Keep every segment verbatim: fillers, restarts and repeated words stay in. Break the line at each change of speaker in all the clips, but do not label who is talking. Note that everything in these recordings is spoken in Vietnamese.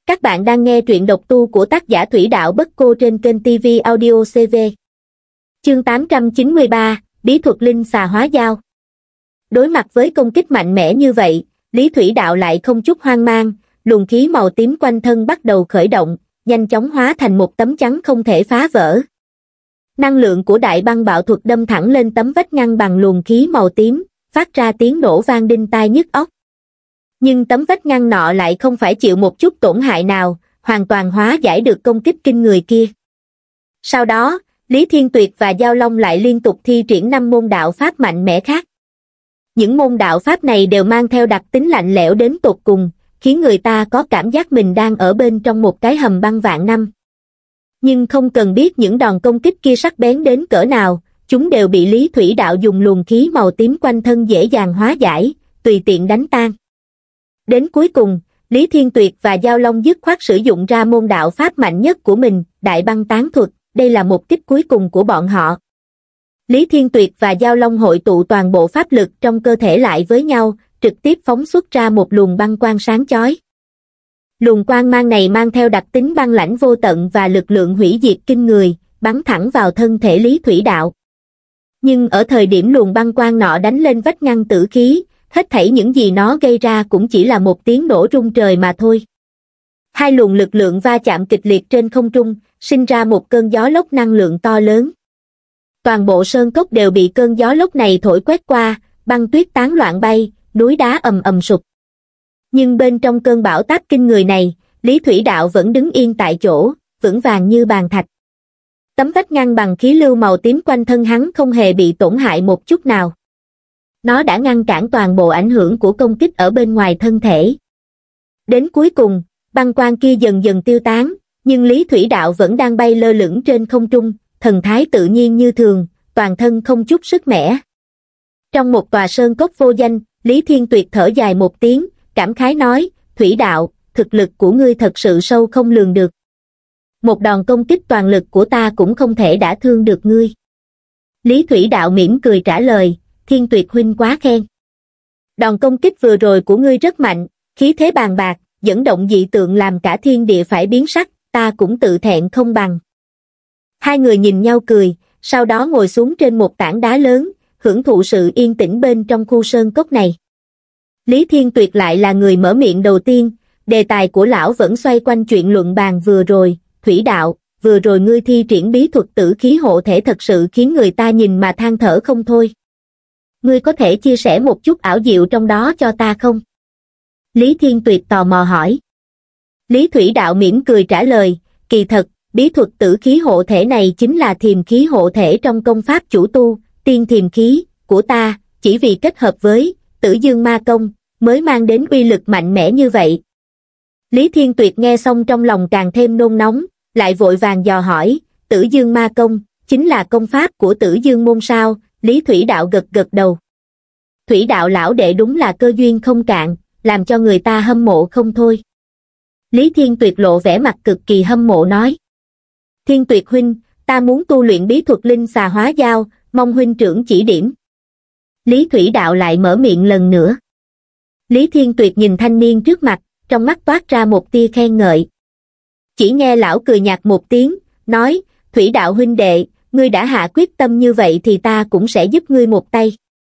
Các bạn đang nghe truyện độc tu của tác giả Thủy Đạo Bất Cô trên kênh ti vi Audio xê vê. Chương tám trăm chín mươi ba, Bí thuật linh xà hóa dao. Đối mặt với công kích mạnh mẽ như vậy, Lý Thủy Đạo lại không chút hoang mang, luồng khí màu tím quanh thân bắt đầu khởi động, nhanh chóng hóa thành một tấm chắn không thể phá vỡ. Năng lượng của đại băng bạo thuật đâm thẳng lên tấm vách ngăn bằng luồng khí màu tím, phát ra tiếng nổ vang đinh tai nhức óc. Nhưng tấm vách ngăn nọ lại không phải chịu một chút tổn hại nào, hoàn toàn hóa giải được công kích kinh người kia. Sau đó, Lý Thiên Tuyệt và Giao Long lại liên tục thi triển năm môn đạo pháp mạnh mẽ khác. Những môn đạo pháp này đều mang theo đặc tính lạnh lẽo đến tột cùng, khiến người ta có cảm giác mình đang ở bên trong một cái hầm băng vạn năm. Nhưng không cần biết những đòn công kích kia sắc bén đến cỡ nào, chúng đều bị Lý Thủy Đạo dùng luồng khí màu tím quanh thân dễ dàng hóa giải, tùy tiện đánh tan. Đến cuối cùng, Lý Thiên Tuyệt và Giao Long dứt khoát sử dụng ra môn đạo pháp mạnh nhất của mình, Đại Băng Tán Thuật, đây là một kích cuối cùng của bọn họ. Lý Thiên Tuyệt và Giao Long hội tụ toàn bộ pháp lực trong cơ thể lại với nhau, trực tiếp phóng xuất ra một luồng băng quang sáng chói. Luồng quang mang này mang theo đặc tính băng lãnh vô tận và lực lượng hủy diệt kinh người, bắn thẳng vào thân thể Lý Thủy Đạo. Nhưng ở thời điểm luồng băng quang nọ đánh lên vách ngăn tử khí, hết thảy những gì nó gây ra cũng chỉ là một tiếng nổ rung trời mà thôi. Hai luồng lực lượng va chạm kịch liệt trên không trung, sinh ra một cơn gió lốc năng lượng to lớn. Toàn bộ sơn cốc đều bị cơn gió lốc này thổi quét qua, băng tuyết tán loạn bay, núi đá ầm ầm sụp. Nhưng bên trong cơn bão táp kinh người này, Lý Thủy Đạo vẫn đứng yên tại chỗ, vững vàng như bàn thạch. Tấm vách ngăn bằng khí lưu màu tím quanh thân hắn không hề bị tổn hại một chút nào. Nó đã ngăn cản toàn bộ ảnh hưởng của công kích ở bên ngoài thân thể. Đến cuối cùng, băng quang kia dần dần tiêu tán, nhưng Lý Thủy Đạo vẫn đang bay lơ lửng trên không trung, thần thái tự nhiên như thường, toàn thân không chút sức mẻ. Trong một tòa sơn cốc vô danh, Lý Thiên Tuyệt thở dài một tiếng, cảm khái nói, Thủy Đạo, thực lực của ngươi thật sự sâu không lường được. Một đòn công kích toàn lực của ta cũng không thể đả thương được ngươi. Lý Thủy Đạo mỉm cười trả lời, Thiên Tuyệt huynh quá khen. Đòn công kích vừa rồi của ngươi rất mạnh, khí thế bàn bạc, dẫn động dị tượng làm cả thiên địa phải biến sắc, ta cũng tự thẹn không bằng. Hai người nhìn nhau cười, sau đó ngồi xuống trên một tảng đá lớn, hưởng thụ sự yên tĩnh bên trong khu sơn cốc này. Lý Thiên Tuyệt lại là người mở miệng đầu tiên, đề tài của lão vẫn xoay quanh chuyện luận bàn vừa rồi, Thủy Đạo, vừa rồi ngươi thi triển bí thuật tử khí hộ thể thật sự khiến người ta nhìn mà than thở không thôi. Ngươi có thể chia sẻ một chút ảo diệu trong đó cho ta không? Lý Thiên Tuyệt tò mò hỏi. Lý Thủy Đạo mỉm cười trả lời, kỳ thật, bí thuật tử khí hộ thể này chính là thiềm khí hộ thể trong công pháp chủ tu, tiên thiềm khí, của ta, chỉ vì kết hợp với Tử Dương Ma Công, mới mang đến uy lực mạnh mẽ như vậy. Lý Thiên Tuyệt nghe xong trong lòng càng thêm nôn nóng, lại vội vàng dò hỏi, Tử Dương Ma Công, chính là công pháp của Tử Dương môn sao? Lý Thủy Đạo gật gật đầu. Thủy Đạo lão đệ đúng là cơ duyên không cạn, làm cho người ta hâm mộ không thôi. Lý Thiên Tuyệt lộ vẻ mặt cực kỳ hâm mộ nói. Thiên Tuyệt huynh, ta muốn tu luyện bí thuật linh xà hóa dao, mong huynh trưởng chỉ điểm. Lý Thủy Đạo lại mở miệng lần nữa. Lý Thiên Tuyệt nhìn thanh niên trước mặt, trong mắt toát ra một tia khen ngợi. Chỉ nghe lão cười nhạt một tiếng, nói, Thủy Đạo huynh đệ, ngươi đã hạ quyết tâm như vậy thì ta cũng sẽ giúp ngươi một tay.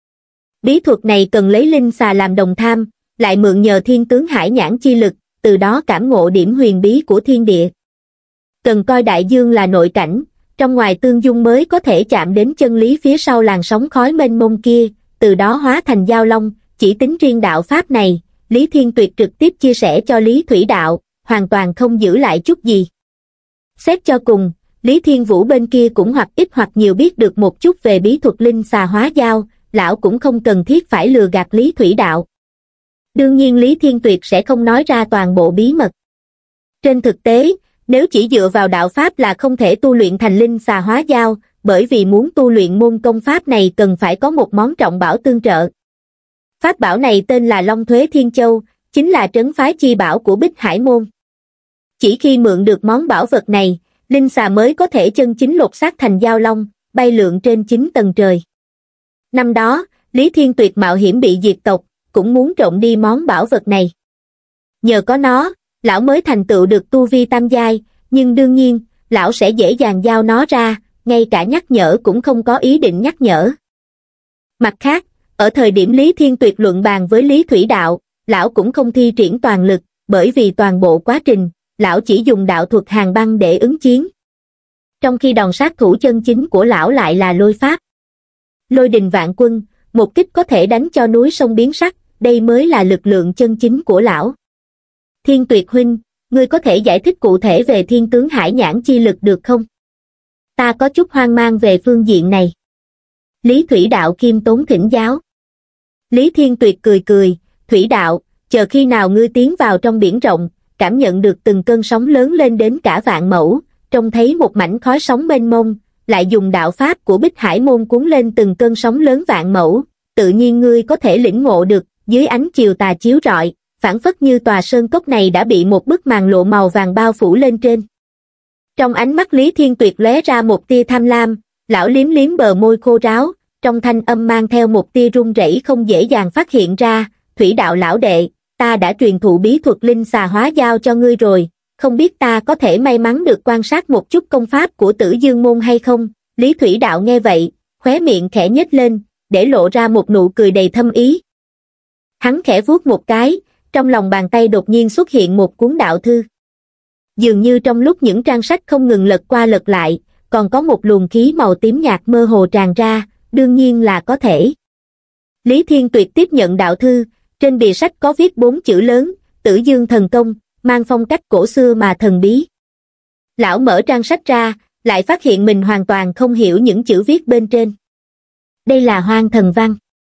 Bí thuật này cần lấy linh xà làm đồng tham, lại mượn nhờ thiên tướng hải nhãn chi lực, từ đó cảm ngộ điểm huyền bí của thiên địa. Cần coi đại dương là nội cảnh, trong ngoài tương dung mới có thể chạm đến chân lý phía sau làn sóng khói mênh mông kia, từ đó hóa thành Giao Long. Chỉ tính riêng đạo pháp này, Lý Thiên Tuyệt trực tiếp chia sẻ cho Lý Thủy Đạo, hoàn toàn không giữ lại chút gì. Xét cho cùng, Lý Thiên Vũ bên kia cũng hoặc ít hoặc nhiều biết được một chút về bí thuật linh xà hóa dao, lão cũng không cần thiết phải lừa gạt Lý Thủy Đạo. Đương nhiên Lý Thiên Tuyệt sẽ không nói ra toàn bộ bí mật. Trên thực tế, nếu chỉ dựa vào đạo pháp là không thể tu luyện thành linh xà hóa dao, bởi vì muốn tu luyện môn công pháp này cần phải có một món trọng bảo tương trợ. Pháp bảo này tên là Long Thuế Thiên Châu, chính là trấn phái chi bảo của Bích Hải môn. Chỉ khi mượn được món bảo vật này, linh xà mới có thể chân chính lột xác thành Giao Long, bay lượn trên chín tầng trời. Năm đó, Lý Thiên Tuyệt mạo hiểm bị diệt tộc, cũng muốn trộm đi món bảo vật này. Nhờ có nó, lão mới thành tựu được tu vi tam giai, nhưng đương nhiên, lão sẽ dễ dàng giao nó ra, ngay cả nhắc nhở cũng không có ý định nhắc nhở. Mặt khác, ở thời điểm Lý Thiên Tuyệt luận bàn với Lý Thủy Đạo, lão cũng không thi triển toàn lực, bởi vì toàn bộ quá trình, lão chỉ dùng đạo thuật hàn băng để ứng chiến. Trong khi đòn sát thủ chân chính của lão lại là lôi pháp. Lôi đình vạn quân, một kích có thể đánh cho núi sông biến sắc, đây mới là lực lượng chân chính của lão. Thiên Tuyệt huynh, ngươi có thể giải thích cụ thể về thiên tướng hải nhãn chi lực được không? Ta có chút hoang mang về phương diện này. Lý Thủy Đạo khiêm tốn thỉnh giáo. Lý Thiên Tuyệt cười cười, Thủy Đạo, chờ khi nào ngươi tiến vào trong biển rộng, cảm nhận được từng cơn sóng lớn lên đến cả vạn mẫu, trông thấy một mảnh khói sóng mênh mông, lại dùng đạo pháp của Bích Hải môn cuốn lên từng cơn sóng lớn vạn mẫu, tự nhiên ngươi có thể lĩnh ngộ được, dưới ánh chiều tà chiếu rọi, phảng phất như tòa sơn cốc này đã bị một bức màn lộ màu vàng bao phủ lên trên. Trong ánh mắt Lý Thiên Tuyệt lóe ra một tia tham lam, lão liếm liếm bờ môi khô ráo, trong thanh âm mang theo một tia run rẩy không dễ dàng phát hiện ra, Thủy Đạo lão đệ, ta đã truyền thụ bí thuật linh xà hóa giao cho ngươi rồi, không biết ta có thể may mắn được quan sát một chút công pháp của Tử Dương môn hay không? Lý Thủy Đạo nghe vậy, khóe miệng khẽ nhếch lên, để lộ ra một nụ cười đầy thâm ý. Hắn khẽ vuốt một cái, trong lòng bàn tay đột nhiên xuất hiện một cuốn đạo thư. Dường như trong lúc những trang sách không ngừng lật qua lật lại, còn có một luồng khí màu tím nhạt mơ hồ tràn ra, đương nhiên là có thể. Lý Thiên Tuyệt tiếp nhận đạo thư, trên bìa sách có viết bốn chữ lớn, Tử Dương thần công, mang phong cách cổ xưa mà thần bí. Lão mở trang sách ra, lại phát hiện mình hoàn toàn không hiểu những chữ viết bên trên. Đây là hoang thần văn.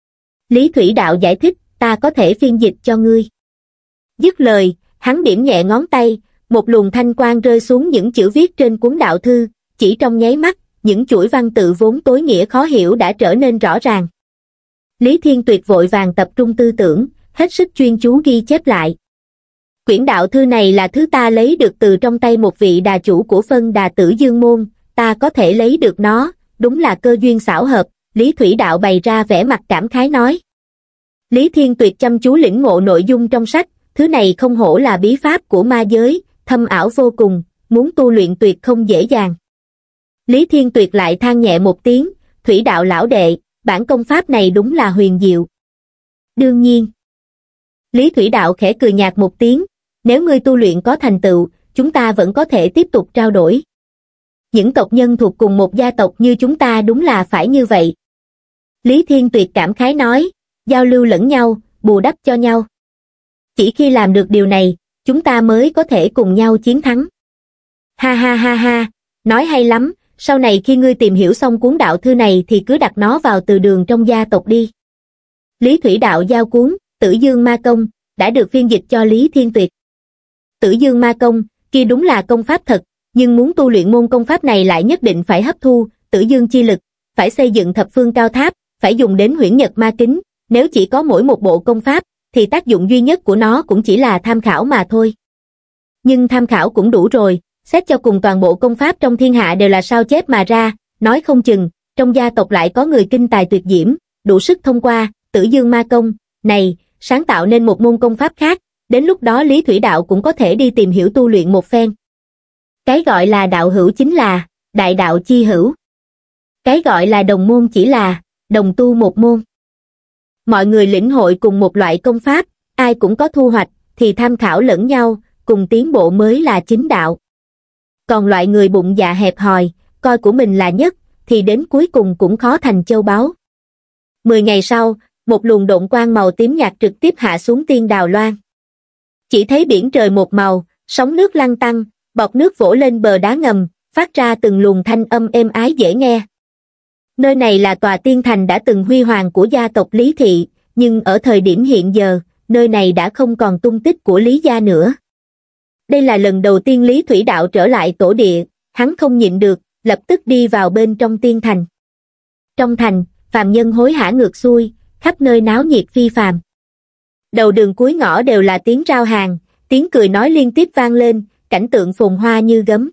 Lý Thủy Đạo giải thích, ta có thể phiên dịch cho ngươi. Dứt lời, hắn điểm nhẹ ngón tay, một luồng thanh quang rơi xuống những chữ viết trên cuốn đạo thư, chỉ trong nháy mắt, những chuỗi văn tự vốn tối nghĩa khó hiểu đã trở nên rõ ràng. Lý Thiên Tuyệt vội vàng tập trung tư tưởng, hết sức chuyên chú ghi chép lại. Quyển đạo thư này là thứ ta lấy được từ trong tay một vị đà chủ của phân đà Tử Dương môn, ta có thể lấy được nó, đúng là cơ duyên xảo hợp, Lý Thủy Đạo bày ra vẻ mặt cảm khái nói. Lý Thiên Tuyệt chăm chú lĩnh ngộ nội dung trong sách, thứ này không hổ là bí pháp của ma giới, thâm ảo vô cùng, muốn tu luyện tuyệt không dễ dàng. Lý Thiên Tuyệt lại than nhẹ một tiếng, Thủy Đạo lão đệ, bản công pháp này đúng là huyền diệu. Đương nhiên. Lý Thủy Đạo khẽ cười nhạt một tiếng, nếu ngươi tu luyện có thành tựu, chúng ta vẫn có thể tiếp tục trao đổi. Những tộc nhân thuộc cùng một gia tộc như chúng ta đúng là phải như vậy. Lý Thiên Tuyệt cảm khái nói, giao lưu lẫn nhau, bù đắp cho nhau. Chỉ khi làm được điều này, chúng ta mới có thể cùng nhau chiến thắng. Ha ha ha ha, nói hay lắm, sau này khi ngươi tìm hiểu xong cuốn đạo thư này thì cứ đặt nó vào từ đường trong gia tộc đi. Lý Thủy Đạo giao cuốn, Tử Dương Ma Công, đã được phiên dịch cho Lý Thiên Tuyệt. Tử Dương Ma Công, kia đúng là công pháp thật, nhưng muốn tu luyện môn công pháp này lại nhất định phải hấp thu Tử Dương chi lực, phải xây dựng thập phương cao tháp, phải dùng đến huyễn nhật ma kính, nếu chỉ có mỗi một bộ công pháp, thì tác dụng duy nhất của nó cũng chỉ là tham khảo mà thôi. Nhưng tham khảo cũng đủ rồi, xét cho cùng toàn bộ công pháp trong thiên hạ đều là sao chép mà ra, nói không chừng, trong gia tộc lại có người kinh tài tuyệt diễm, đủ sức thông qua Tử Dương Ma Công này, sáng tạo nên một môn công pháp khác, đến lúc đó Lý Thủy Đạo cũng có thể đi tìm hiểu tu luyện một phen. Cái gọi là đạo hữu chính là đại đạo chi hữu. Cái gọi là đồng môn chỉ là đồng tu một môn. Mọi người lĩnh hội cùng một loại công pháp, ai cũng có thu hoạch, thì tham khảo lẫn nhau, cùng tiến bộ mới là chính đạo. Còn loại người bụng dạ hẹp hòi, coi của mình là nhất, thì đến cuối cùng cũng khó thành châu báu. Mười ngày sau, một luồng độn quang màu tím nhạt trực tiếp hạ xuống Tiên Đào Loan. Chỉ thấy biển trời một màu, sóng nước lăn tăn, bọt nước vỗ lên bờ đá ngầm, phát ra từng luồng thanh âm êm ái dễ nghe. Nơi này là tòa tiên thành đã từng huy hoàng của gia tộc Lý Thị, nhưng ở thời điểm hiện giờ, nơi này đã không còn tung tích của Lý gia nữa. Đây là lần đầu tiên Lý Thủy Đạo trở lại tổ địa, hắn không nhịn được, lập tức đi vào bên trong tiên thành. Trong thành, phàm nhân hối hả ngược xuôi, khắp nơi náo nhiệt phi phàm. Đầu đường cuối ngõ đều là tiếng rao hàng, tiếng cười nói liên tiếp vang lên, cảnh tượng phồn hoa như gấm.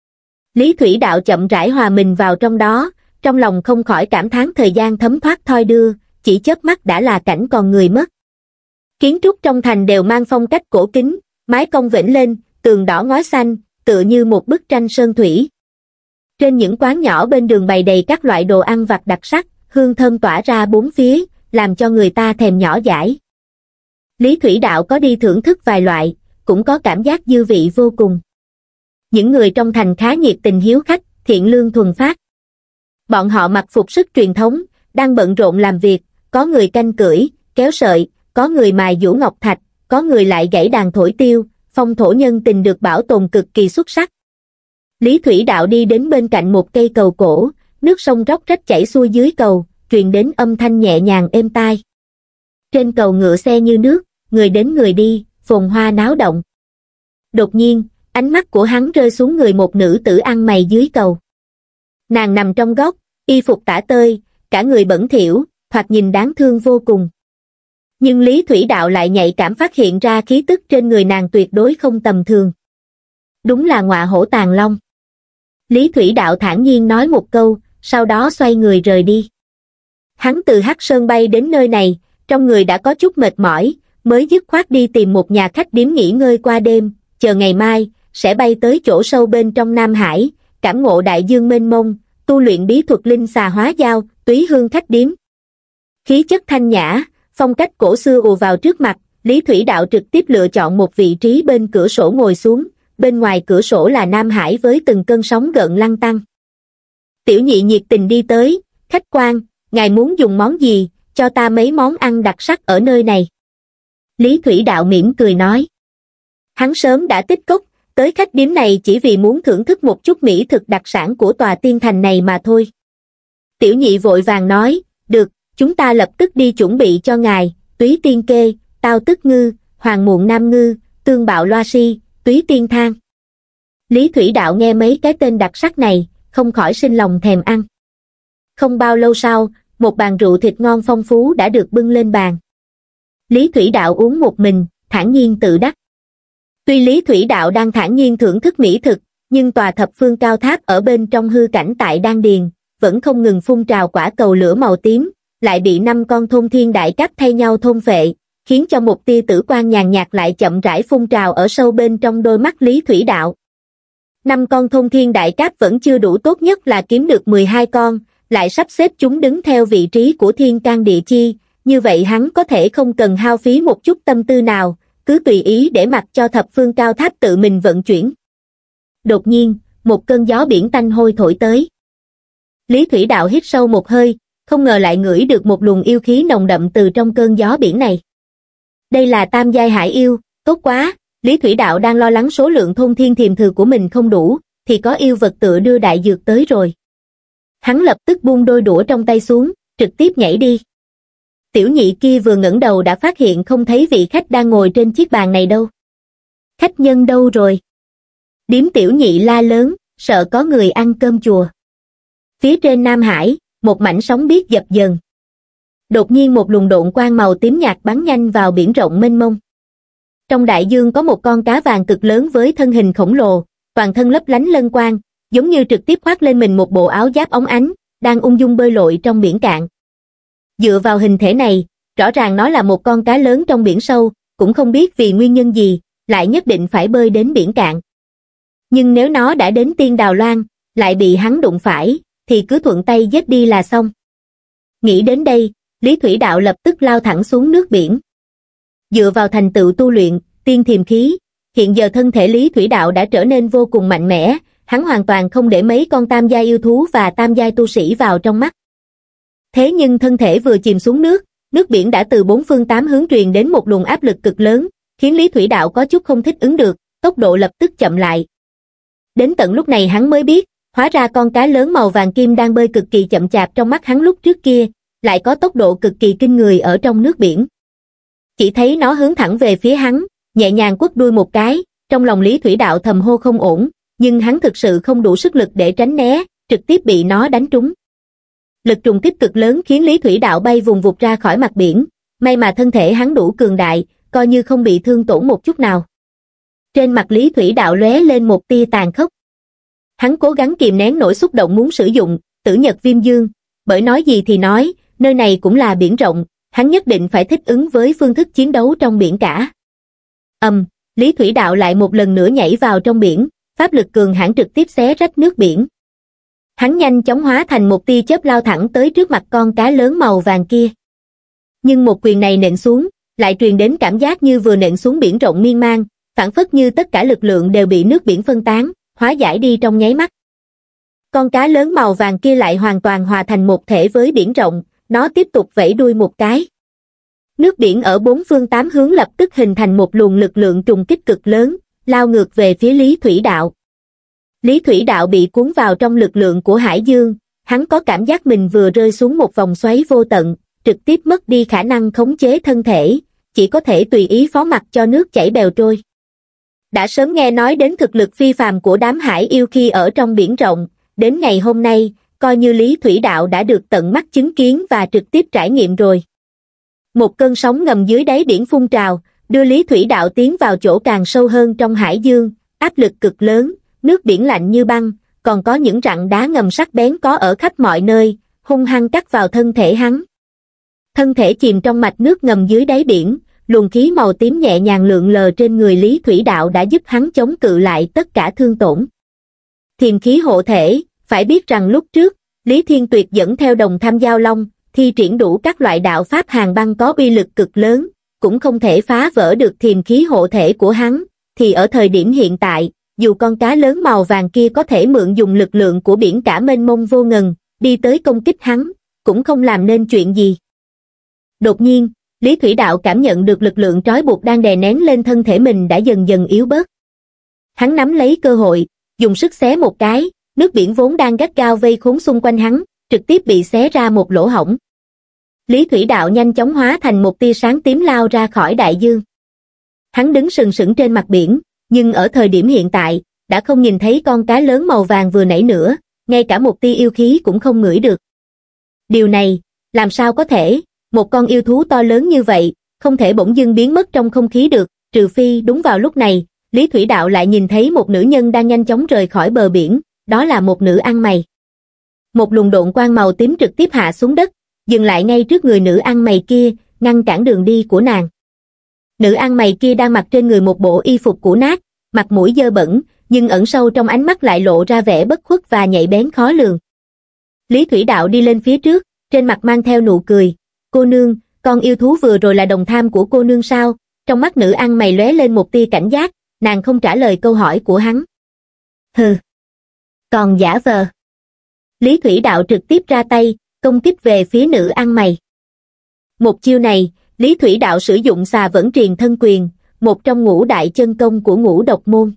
Lý Thủy Đạo chậm rãi hòa mình vào trong đó, trong lòng không khỏi cảm thán thời gian thấm thoát thoi đưa, chỉ chớp mắt đã là cảnh còn người mất. Kiến trúc trong thành đều mang phong cách cổ kính, mái cong vểnh lên, tường đỏ ngói xanh, tựa như một bức tranh sơn thủy. Trên những quán nhỏ bên đường bày đầy các loại đồ ăn vặt đặc sắc, hương thơm tỏa ra bốn phía, làm cho người ta thèm nhỏ dãi. Lý Thủy Đạo có đi thưởng thức vài loại, cũng có cảm giác dư vị vô cùng. Những người trong thành khá nhiệt tình hiếu khách, thiện lương thuần phát. Bọn họ mặc phục sức truyền thống, đang bận rộn làm việc, có người canh cưỡi, kéo sợi, có người mài giũa ngọc thạch, có người lại gảy đàn thổi tiêu, phong thổ nhân tình được bảo tồn cực kỳ xuất sắc. Lý Thủy Đạo đi đến bên cạnh một cây cầu cổ, nước sông róc rách chảy xuôi dưới cầu, truyền đến âm thanh nhẹ nhàng êm tai. Trên cầu ngựa xe như nước, người đến người đi, phồn hoa náo động. Đột nhiên, ánh mắt của hắn rơi xuống người một nữ tử ăn mày dưới cầu. Nàng nằm trong góc, y phục tả tơi, cả người bẩn thỉu, thoạt nhìn đáng thương vô cùng. Nhưng Lý Thủy Đạo lại nhạy cảm phát hiện ra khí tức trên người nàng tuyệt đối không tầm thường. Đúng là ngọa hổ tàng long. Lý Thủy Đạo thản nhiên nói một câu, sau đó xoay người rời đi. Hắn từ Hắc Sơn bay đến nơi này, trong người đã có chút mệt mỏi, mới dứt khoát đi tìm một nhà khách điếm nghỉ ngơi qua đêm, chờ ngày mai, sẽ bay tới chỗ sâu bên trong Nam Hải, cảm ngộ đại dương mênh mông, tu luyện bí thuật linh xà hóa dao, túy hương khách điếm. Khí chất thanh nhã, phong cách cổ xưa ùa vào trước mặt, Lý Thủy Đạo trực tiếp lựa chọn một vị trí bên cửa sổ ngồi xuống, bên ngoài cửa sổ là Nam Hải với từng cơn sóng gợn lăn tăn. Tiểu nhị nhiệt tình đi tới, khách quan, ngài muốn dùng món gì, cho ta mấy món ăn đặc sắc ở nơi này. Lý Thủy Đạo mỉm cười nói. Hắn sớm đã tích cốc, tới khách điếm này chỉ vì muốn thưởng thức một chút mỹ thực đặc sản của tòa tiên thành này mà thôi. Tiểu nhị vội vàng nói, được, chúng ta lập tức đi chuẩn bị cho ngài, túy tiên kê, tao tức ngư, hoàng muộn nam ngư, tương bạo loa si, túy tiên thang. Lý Thủy Đạo nghe mấy cái tên đặc sắc này, không khỏi sinh lòng thèm ăn. Không bao lâu sau, một bàn rượu thịt ngon phong phú đã được bưng lên bàn. Lý Thủy Đạo uống một mình, thản nhiên tự đắc. Tuy Lý Thủy Đạo đang thản nhiên thưởng thức mỹ thực, nhưng tòa thập phương cao tháp ở bên trong hư cảnh tại Đan Điền, vẫn không ngừng phun trào quả cầu lửa màu tím, lại bị năm con thôn thiên đại cáp thay nhau thôn phệ, khiến cho một tia tử quang nhàn nhạt lại chậm rãi phun trào ở sâu bên trong đôi mắt Lý Thủy Đạo. Năm con thôn thiên đại cáp vẫn chưa đủ, tốt nhất là kiếm được mười hai con, lại sắp xếp chúng đứng theo vị trí của thiên can địa chi, như vậy hắn có thể không cần hao phí một chút tâm tư nào, cứ tùy ý để mặc cho thập phương cao tháp tự mình vận chuyển. Đột nhiên, một cơn gió biển tanh hôi thổi tới. Lý Thủy Đạo hít sâu một hơi, không ngờ lại ngửi được một luồng yêu khí nồng đậm từ trong cơn gió biển này. Đây là tam giai hải yêu, tốt quá, Lý Thủy Đạo đang lo lắng số lượng thôn thiên thiềm thử của mình không đủ, thì có yêu vật tựa đưa đại dược tới rồi. Hắn lập tức buông đôi đũa trong tay xuống, trực tiếp nhảy đi. Tiểu nhị kia vừa ngẩng đầu đã phát hiện không thấy vị khách đang ngồi trên chiếc bàn này đâu. Khách nhân đâu rồi? Điếm tiểu nhị la lớn, sợ có người ăn cơm chùa. Phía trên Nam Hải, một mảnh sóng biếc dập dần. Đột nhiên một luồng độn quang màu tím nhạt bắn nhanh vào biển rộng mênh mông. Trong đại dương có một con cá vàng cực lớn với thân hình khổng lồ, toàn thân lấp lánh lân quang, giống như trực tiếp khoác lên mình một bộ áo giáp óng ánh, đang ung dung bơi lội trong biển cạn. Dựa vào hình thể này, rõ ràng nó là một con cá lớn trong biển sâu, cũng không biết vì nguyên nhân gì, lại nhất định phải bơi đến biển cạn. Nhưng nếu nó đã đến Tiên Đào Loan, lại bị hắn đụng phải, thì cứ thuận tay giết đi là xong. Nghĩ đến đây, Lý Thủy Đạo lập tức lao thẳng xuống nước biển. Dựa vào thành tựu tu luyện, tiên thiềm khí, hiện giờ thân thể Lý Thủy Đạo đã trở nên vô cùng mạnh mẽ, hắn hoàn toàn không để mấy con tam giai yêu thú và tam giai tu sĩ vào trong mắt. Thế nhưng thân thể vừa chìm xuống nước, nước biển đã từ bốn phương tám hướng truyền đến một luồng áp lực cực lớn, khiến Lý Thủy Đạo có chút không thích ứng được, tốc độ lập tức chậm lại. Đến tận lúc này hắn mới biết, hóa ra con cá lớn màu vàng kim đang bơi cực kỳ chậm chạp trong mắt hắn lúc trước kia, lại có tốc độ cực kỳ kinh người ở trong nước biển. Chỉ thấy nó hướng thẳng về phía hắn, nhẹ nhàng quất đuôi một cái, trong lòng Lý Thủy Đạo thầm hô không ổn, nhưng hắn thực sự không đủ sức lực để tránh né, trực tiếp bị nó đánh trúng. Lực trùng kích cực lớn khiến Lý Thủy Đạo bay vùng vụt ra khỏi mặt biển, may mà thân thể hắn đủ cường đại, coi như không bị thương tổn một chút nào. Trên mặt Lý Thủy Đạo lóe lên một tia tàn khốc. Hắn cố gắng kìm nén nỗi xúc động muốn sử dụng Tử Nhật Viêm Dương, bởi nói gì thì nói, nơi này cũng là biển rộng, hắn nhất định phải thích ứng với phương thức chiến đấu trong biển cả. Ầm, um, Lý Thủy Đạo lại một lần nữa nhảy vào trong biển, pháp lực cường hãn trực tiếp xé rách nước biển. Hắn nhanh chóng hóa thành một tia chớp lao thẳng tới trước mặt con cá lớn màu vàng kia. Nhưng một quyền này nện xuống, lại truyền đến cảm giác như vừa nện xuống biển rộng miên man, phảng phất như tất cả lực lượng đều bị nước biển phân tán, hóa giải đi trong nháy mắt. Con cá lớn màu vàng kia lại hoàn toàn hòa thành một thể với biển rộng, nó tiếp tục vẫy đuôi một cái. Nước biển ở bốn phương tám hướng lập tức hình thành một luồng lực lượng trùng kích cực lớn, lao ngược về phía Lý Thủy Đạo. Lý Thủy Đạo bị cuốn vào trong lực lượng của hải dương, hắn có cảm giác mình vừa rơi xuống một vòng xoáy vô tận, trực tiếp mất đi khả năng khống chế thân thể, chỉ có thể tùy ý phó mặc cho nước chảy bèo trôi. Đã sớm nghe nói đến thực lực phi phàm của đám hải yêu khi ở trong biển rộng, đến ngày hôm nay, coi như Lý Thủy Đạo đã được tận mắt chứng kiến và trực tiếp trải nghiệm rồi. Một cơn sóng ngầm dưới đáy biển phun trào, đưa Lý Thủy Đạo tiến vào chỗ càng sâu hơn trong hải dương, áp lực cực lớn, nước biển lạnh như băng, còn có những rặng đá ngầm sắc bén có ở khắp mọi nơi, hung hăng cắt vào thân thể hắn. Thân thể chìm trong mạch nước ngầm dưới đáy biển, luồng khí màu tím nhẹ nhàng lượn lờ trên người Lý Thủy Đạo đã giúp hắn chống cự lại tất cả thương tổn. Thiềm khí hộ thể, phải biết rằng lúc trước, Lý Thiên Tuyệt dẫn theo Đồng Tham Giao Long, thi triển đủ các loại đạo pháp hàng băng có uy lực cực lớn, cũng không thể phá vỡ được thiềm khí hộ thể của hắn, thì ở thời điểm hiện tại, dù con cá lớn màu vàng kia có thể mượn dùng lực lượng của biển cả mênh mông vô ngần, đi tới công kích hắn, cũng không làm nên chuyện gì. Đột nhiên, Lý Thủy Đạo cảm nhận được lực lượng trói buộc đang đè nén lên thân thể mình đã dần dần yếu bớt. Hắn nắm lấy cơ hội, dùng sức xé một cái, nước biển vốn đang gắt gao vây khốn xung quanh hắn, trực tiếp bị xé ra một lỗ hổng. Lý Thủy Đạo nhanh chóng hóa thành một tia sáng tím lao ra khỏi đại dương. Hắn đứng sừng sững trên mặt biển, nhưng ở thời điểm hiện tại, đã không nhìn thấy con cá lớn màu vàng vừa nãy nữa, ngay cả một tia yêu khí cũng không ngửi được. Điều này, làm sao có thể, một con yêu thú to lớn như vậy, không thể bỗng dưng biến mất trong không khí được, trừ phi đúng vào lúc này, Lý Thủy Đạo lại nhìn thấy một nữ nhân đang nhanh chóng rời khỏi bờ biển, đó là một nữ ăn mày. Một luồng độn quang màu tím trực tiếp hạ xuống đất, dừng lại ngay trước người nữ ăn mày kia, ngăn cản đường đi của nàng. Nữ ăn mày kia đang mặc trên người một bộ y phục cũ nát, mặt mũi dơ bẩn, nhưng ẩn sâu trong ánh mắt lại lộ ra vẻ bất khuất và nhạy bén khó lường. Lý Thủy Đạo đi lên phía trước, trên mặt mang theo nụ cười. Cô nương, con yêu thú vừa rồi là đồng tham của cô nương sao? Trong mắt nữ ăn mày lóe lên một tia cảnh giác, nàng không trả lời câu hỏi của hắn. Hừ, còn giả vờ. Lý Thủy Đạo trực tiếp ra tay, công kích về phía nữ ăn mày. Một chiêu này, Lý Thủy Đạo sử dụng Xà Vẫn Triền Thân Quyền, một trong ngũ đại chân công của Ngũ Độc Môn.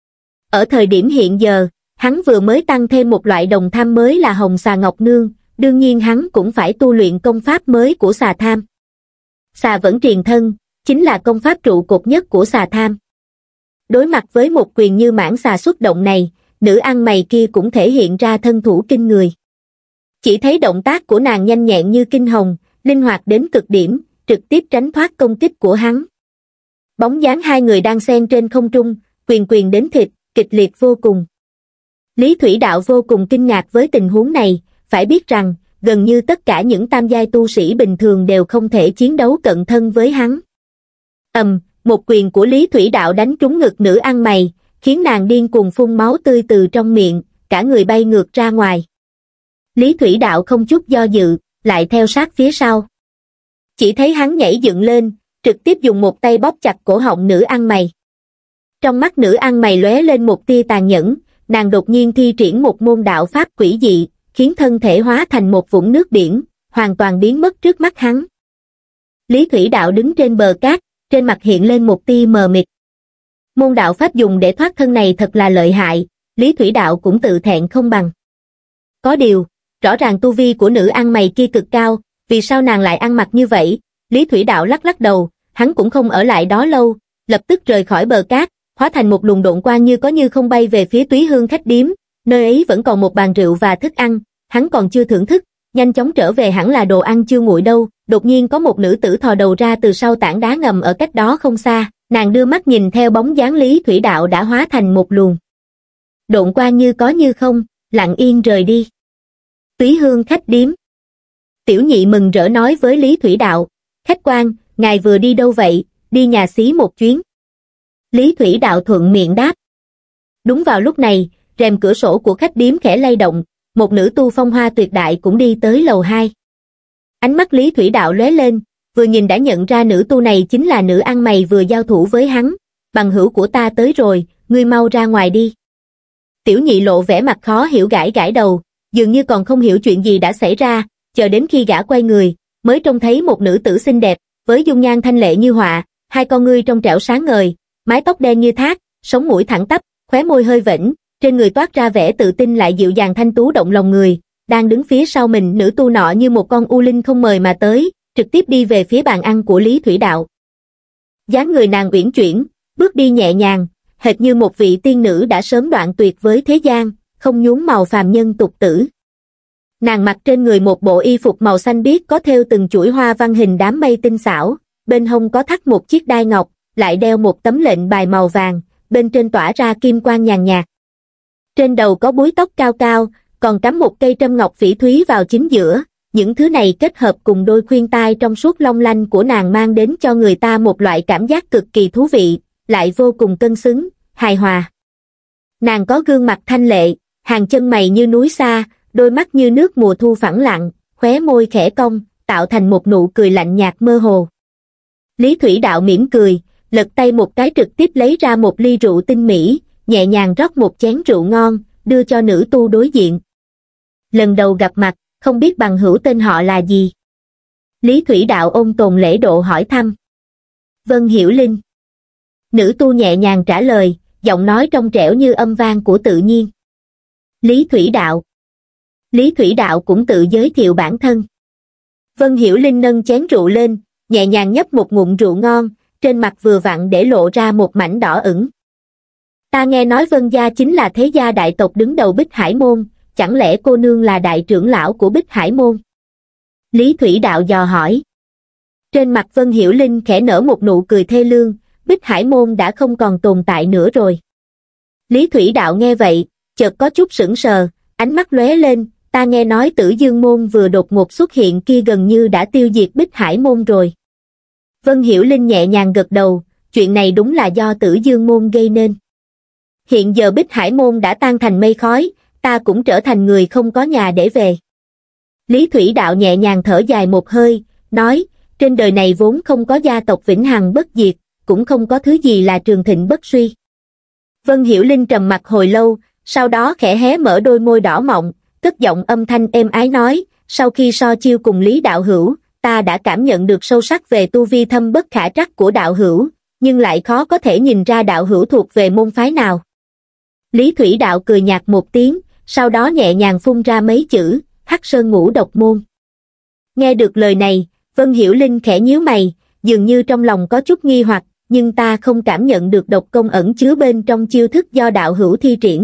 Ở thời điểm hiện giờ, hắn vừa mới tăng thêm một loại đồng tham mới là Hồng Xà Ngọc Nương, đương nhiên hắn cũng phải tu luyện công pháp mới của Xà Tham. Xà Vẫn Triền Thân, chính là công pháp trụ cột nhất của Xà Tham. Đối mặt với một quyền như mãng xà xuất động này, nữ ăn mày kia cũng thể hiện ra thân thủ kinh người. Chỉ thấy động tác của nàng nhanh nhẹn như kinh hồng, linh hoạt đến cực điểm, trực tiếp tránh thoát công kích của hắn. Bóng dáng hai người đang xen trên không trung, quyền quyền đến thịt, kịch liệt vô cùng. Lý Thủy Đạo vô cùng kinh ngạc với tình huống này, phải biết rằng, gần như tất cả những tam giai tu sĩ bình thường đều không thể chiến đấu cận thân với hắn. Ầm, một quyền của Lý Thủy Đạo đánh trúng ngực nữ ăn mày, khiến nàng điên cuồng phun máu tươi từ trong miệng, cả người bay ngược ra ngoài. Lý Thủy Đạo không chút do dự, lại theo sát phía sau. Chỉ thấy hắn nhảy dựng lên, trực tiếp dùng một tay bóp chặt cổ họng nữ ăn mày. Trong mắt nữ ăn mày lóe lên một tia tàn nhẫn, nàng đột nhiên thi triển một môn đạo pháp quỷ dị, khiến thân thể hóa thành một vũng nước biển, hoàn toàn biến mất trước mắt hắn. Lý Thủy Đạo đứng trên bờ cát, trên mặt hiện lên một tia mờ mịt. Môn đạo pháp dùng để thoát thân này thật là lợi hại, Lý Thủy Đạo cũng tự thẹn không bằng. Có điều, rõ ràng tu vi của nữ ăn mày kia cực cao, vì sao nàng lại ăn mặc như vậy? Lý Thủy Đạo lắc lắc đầu, hắn cũng không ở lại đó lâu, lập tức rời khỏi bờ cát, hóa thành một luồng độn quang như có như không bay về phía Túy Hương khách điếm, nơi ấy vẫn còn một bàn rượu và thức ăn, hắn còn chưa thưởng thức, nhanh chóng trở về hẳn là đồ ăn chưa nguội đâu. Đột nhiên có một nữ tử thò đầu ra từ sau tảng đá ngầm ở cách đó không xa, nàng đưa mắt nhìn theo bóng dáng Lý Thủy Đạo đã hóa thành một luồng độn quang như có như không, lặng yên rời đi. Túy Hương khách điếm. Tiểu nhị mừng rỡ nói với Lý Thủy Đạo, khách quan, ngài vừa đi đâu vậy? Đi nhà xí một chuyến. Lý Thủy Đạo thuận miệng đáp. Đúng vào lúc này, rèm cửa sổ của khách điếm khẽ lay động, một nữ tu phong hoa tuyệt đại cũng đi tới lầu hai. Ánh mắt Lý Thủy Đạo lóe lên, vừa nhìn đã nhận ra nữ tu này chính là nữ ăn mày vừa giao thủ với hắn. Bằng hữu của ta tới rồi, ngươi mau ra ngoài đi. Tiểu nhị lộ vẻ mặt khó hiểu gãi gãi đầu, dường như còn không hiểu chuyện gì đã xảy ra, chờ đến khi gã quay người, mới trông thấy một nữ tử xinh đẹp, với dung nhan thanh lệ như họa, hai con ngươi trong trẻo sáng ngời, mái tóc đen như thác, sống mũi thẳng tắp, khóe môi hơi vểnh, trên người toát ra vẻ tự tin lại dịu dàng thanh tú động lòng người, đang đứng phía sau mình. Nữ tu nọ như một con u linh không mời mà tới, trực tiếp đi về phía bàn ăn của Lý Thủy Đạo. Dáng người nàng uyển chuyển, bước đi nhẹ nhàng, hệt như một vị tiên nữ đã sớm đoạn tuyệt với thế gian, không nhuốm màu phàm nhân tục tử. Nàng mặc trên người một bộ y phục màu xanh biếc có thêu từng chuỗi hoa văn hình đám mây tinh xảo, bên hông có thắt một chiếc đai ngọc, lại đeo một tấm lệnh bài màu vàng, bên trên tỏa ra kim quang nhàn nhạt. Trên đầu có búi tóc cao cao, còn cắm một cây trâm ngọc phỉ thúy vào chính giữa, những thứ này kết hợp cùng đôi khuyên tai trong suốt long lanh của nàng mang đến cho người ta một loại cảm giác cực kỳ thú vị, lại vô cùng cân xứng, hài hòa. Nàng có gương mặt thanh lệ, hàng chân mày như núi xa, đôi mắt như nước mùa thu phẳng lặng, khóe môi khẽ cong, tạo thành một nụ cười lạnh nhạt mơ hồ. Lý Thủy Đạo mỉm cười, lật tay một cái trực tiếp lấy ra một ly rượu tinh mỹ, nhẹ nhàng rót một chén rượu ngon, đưa cho nữ tu đối diện. Lần đầu gặp mặt, không biết bằng hữu tên họ là gì? Lý Thủy Đạo ôn tồn lễ độ hỏi thăm. Vân Hiểu Linh. Nữ tu nhẹ nhàng trả lời, giọng nói trong trẻo như âm vang của tự nhiên. Lý Thủy Đạo. Lý Thủy Đạo cũng tự giới thiệu bản thân. Vân Hiểu Linh nâng chén rượu lên, nhẹ nhàng nhấp một ngụm rượu ngon, trên mặt vừa vặn để lộ ra một mảnh đỏ ửng. Ta nghe nói Vân gia chính là thế gia đại tộc đứng đầu Bích Hải môn, chẳng lẽ cô nương là đại trưởng lão của Bích Hải môn? Lý Thủy Đạo dò hỏi. Trên mặt Vân Hiểu Linh khẽ nở một nụ cười thê lương, Bích Hải môn đã không còn tồn tại nữa rồi. Lý Thủy Đạo nghe vậy, chợt có chút sững sờ, ánh mắt lóe lên, ta nghe nói Tử Dương môn vừa đột ngột xuất hiện kia gần như đã tiêu diệt Bích Hải môn rồi. Vân Hiểu Linh nhẹ nhàng gật đầu, chuyện này đúng là do Tử Dương môn gây nên. Hiện giờ Bích Hải môn đã tan thành mây khói, ta cũng trở thành người không có nhà để về. Lý Thủy Đạo nhẹ nhàng thở dài một hơi, nói, trên đời này vốn không có gia tộc vĩnh hằng bất diệt, cũng không có thứ gì là trường thịnh bất suy. Vân Hiểu Linh trầm mặc hồi lâu, sau đó khẽ hé mở đôi môi đỏ mọng, cất giọng âm thanh êm ái nói, sau khi so chiêu cùng Lý đạo hữu, ta đã cảm nhận được sâu sắc về tu vi thâm bất khả trắc của đạo hữu, nhưng lại khó có thể nhìn ra đạo hữu thuộc về môn phái nào. Lý Thủy Đạo cười nhạt một tiếng, sau đó nhẹ nhàng phun ra mấy chữ, Hắc Sơn Ngũ Độc Môn. Nghe được lời này, Vân Hiểu Linh khẽ nhíu mày, dường như trong lòng có chút nghi hoặc, nhưng ta không cảm nhận được độc công ẩn chứa bên trong chiêu thức do đạo hữu thi triển.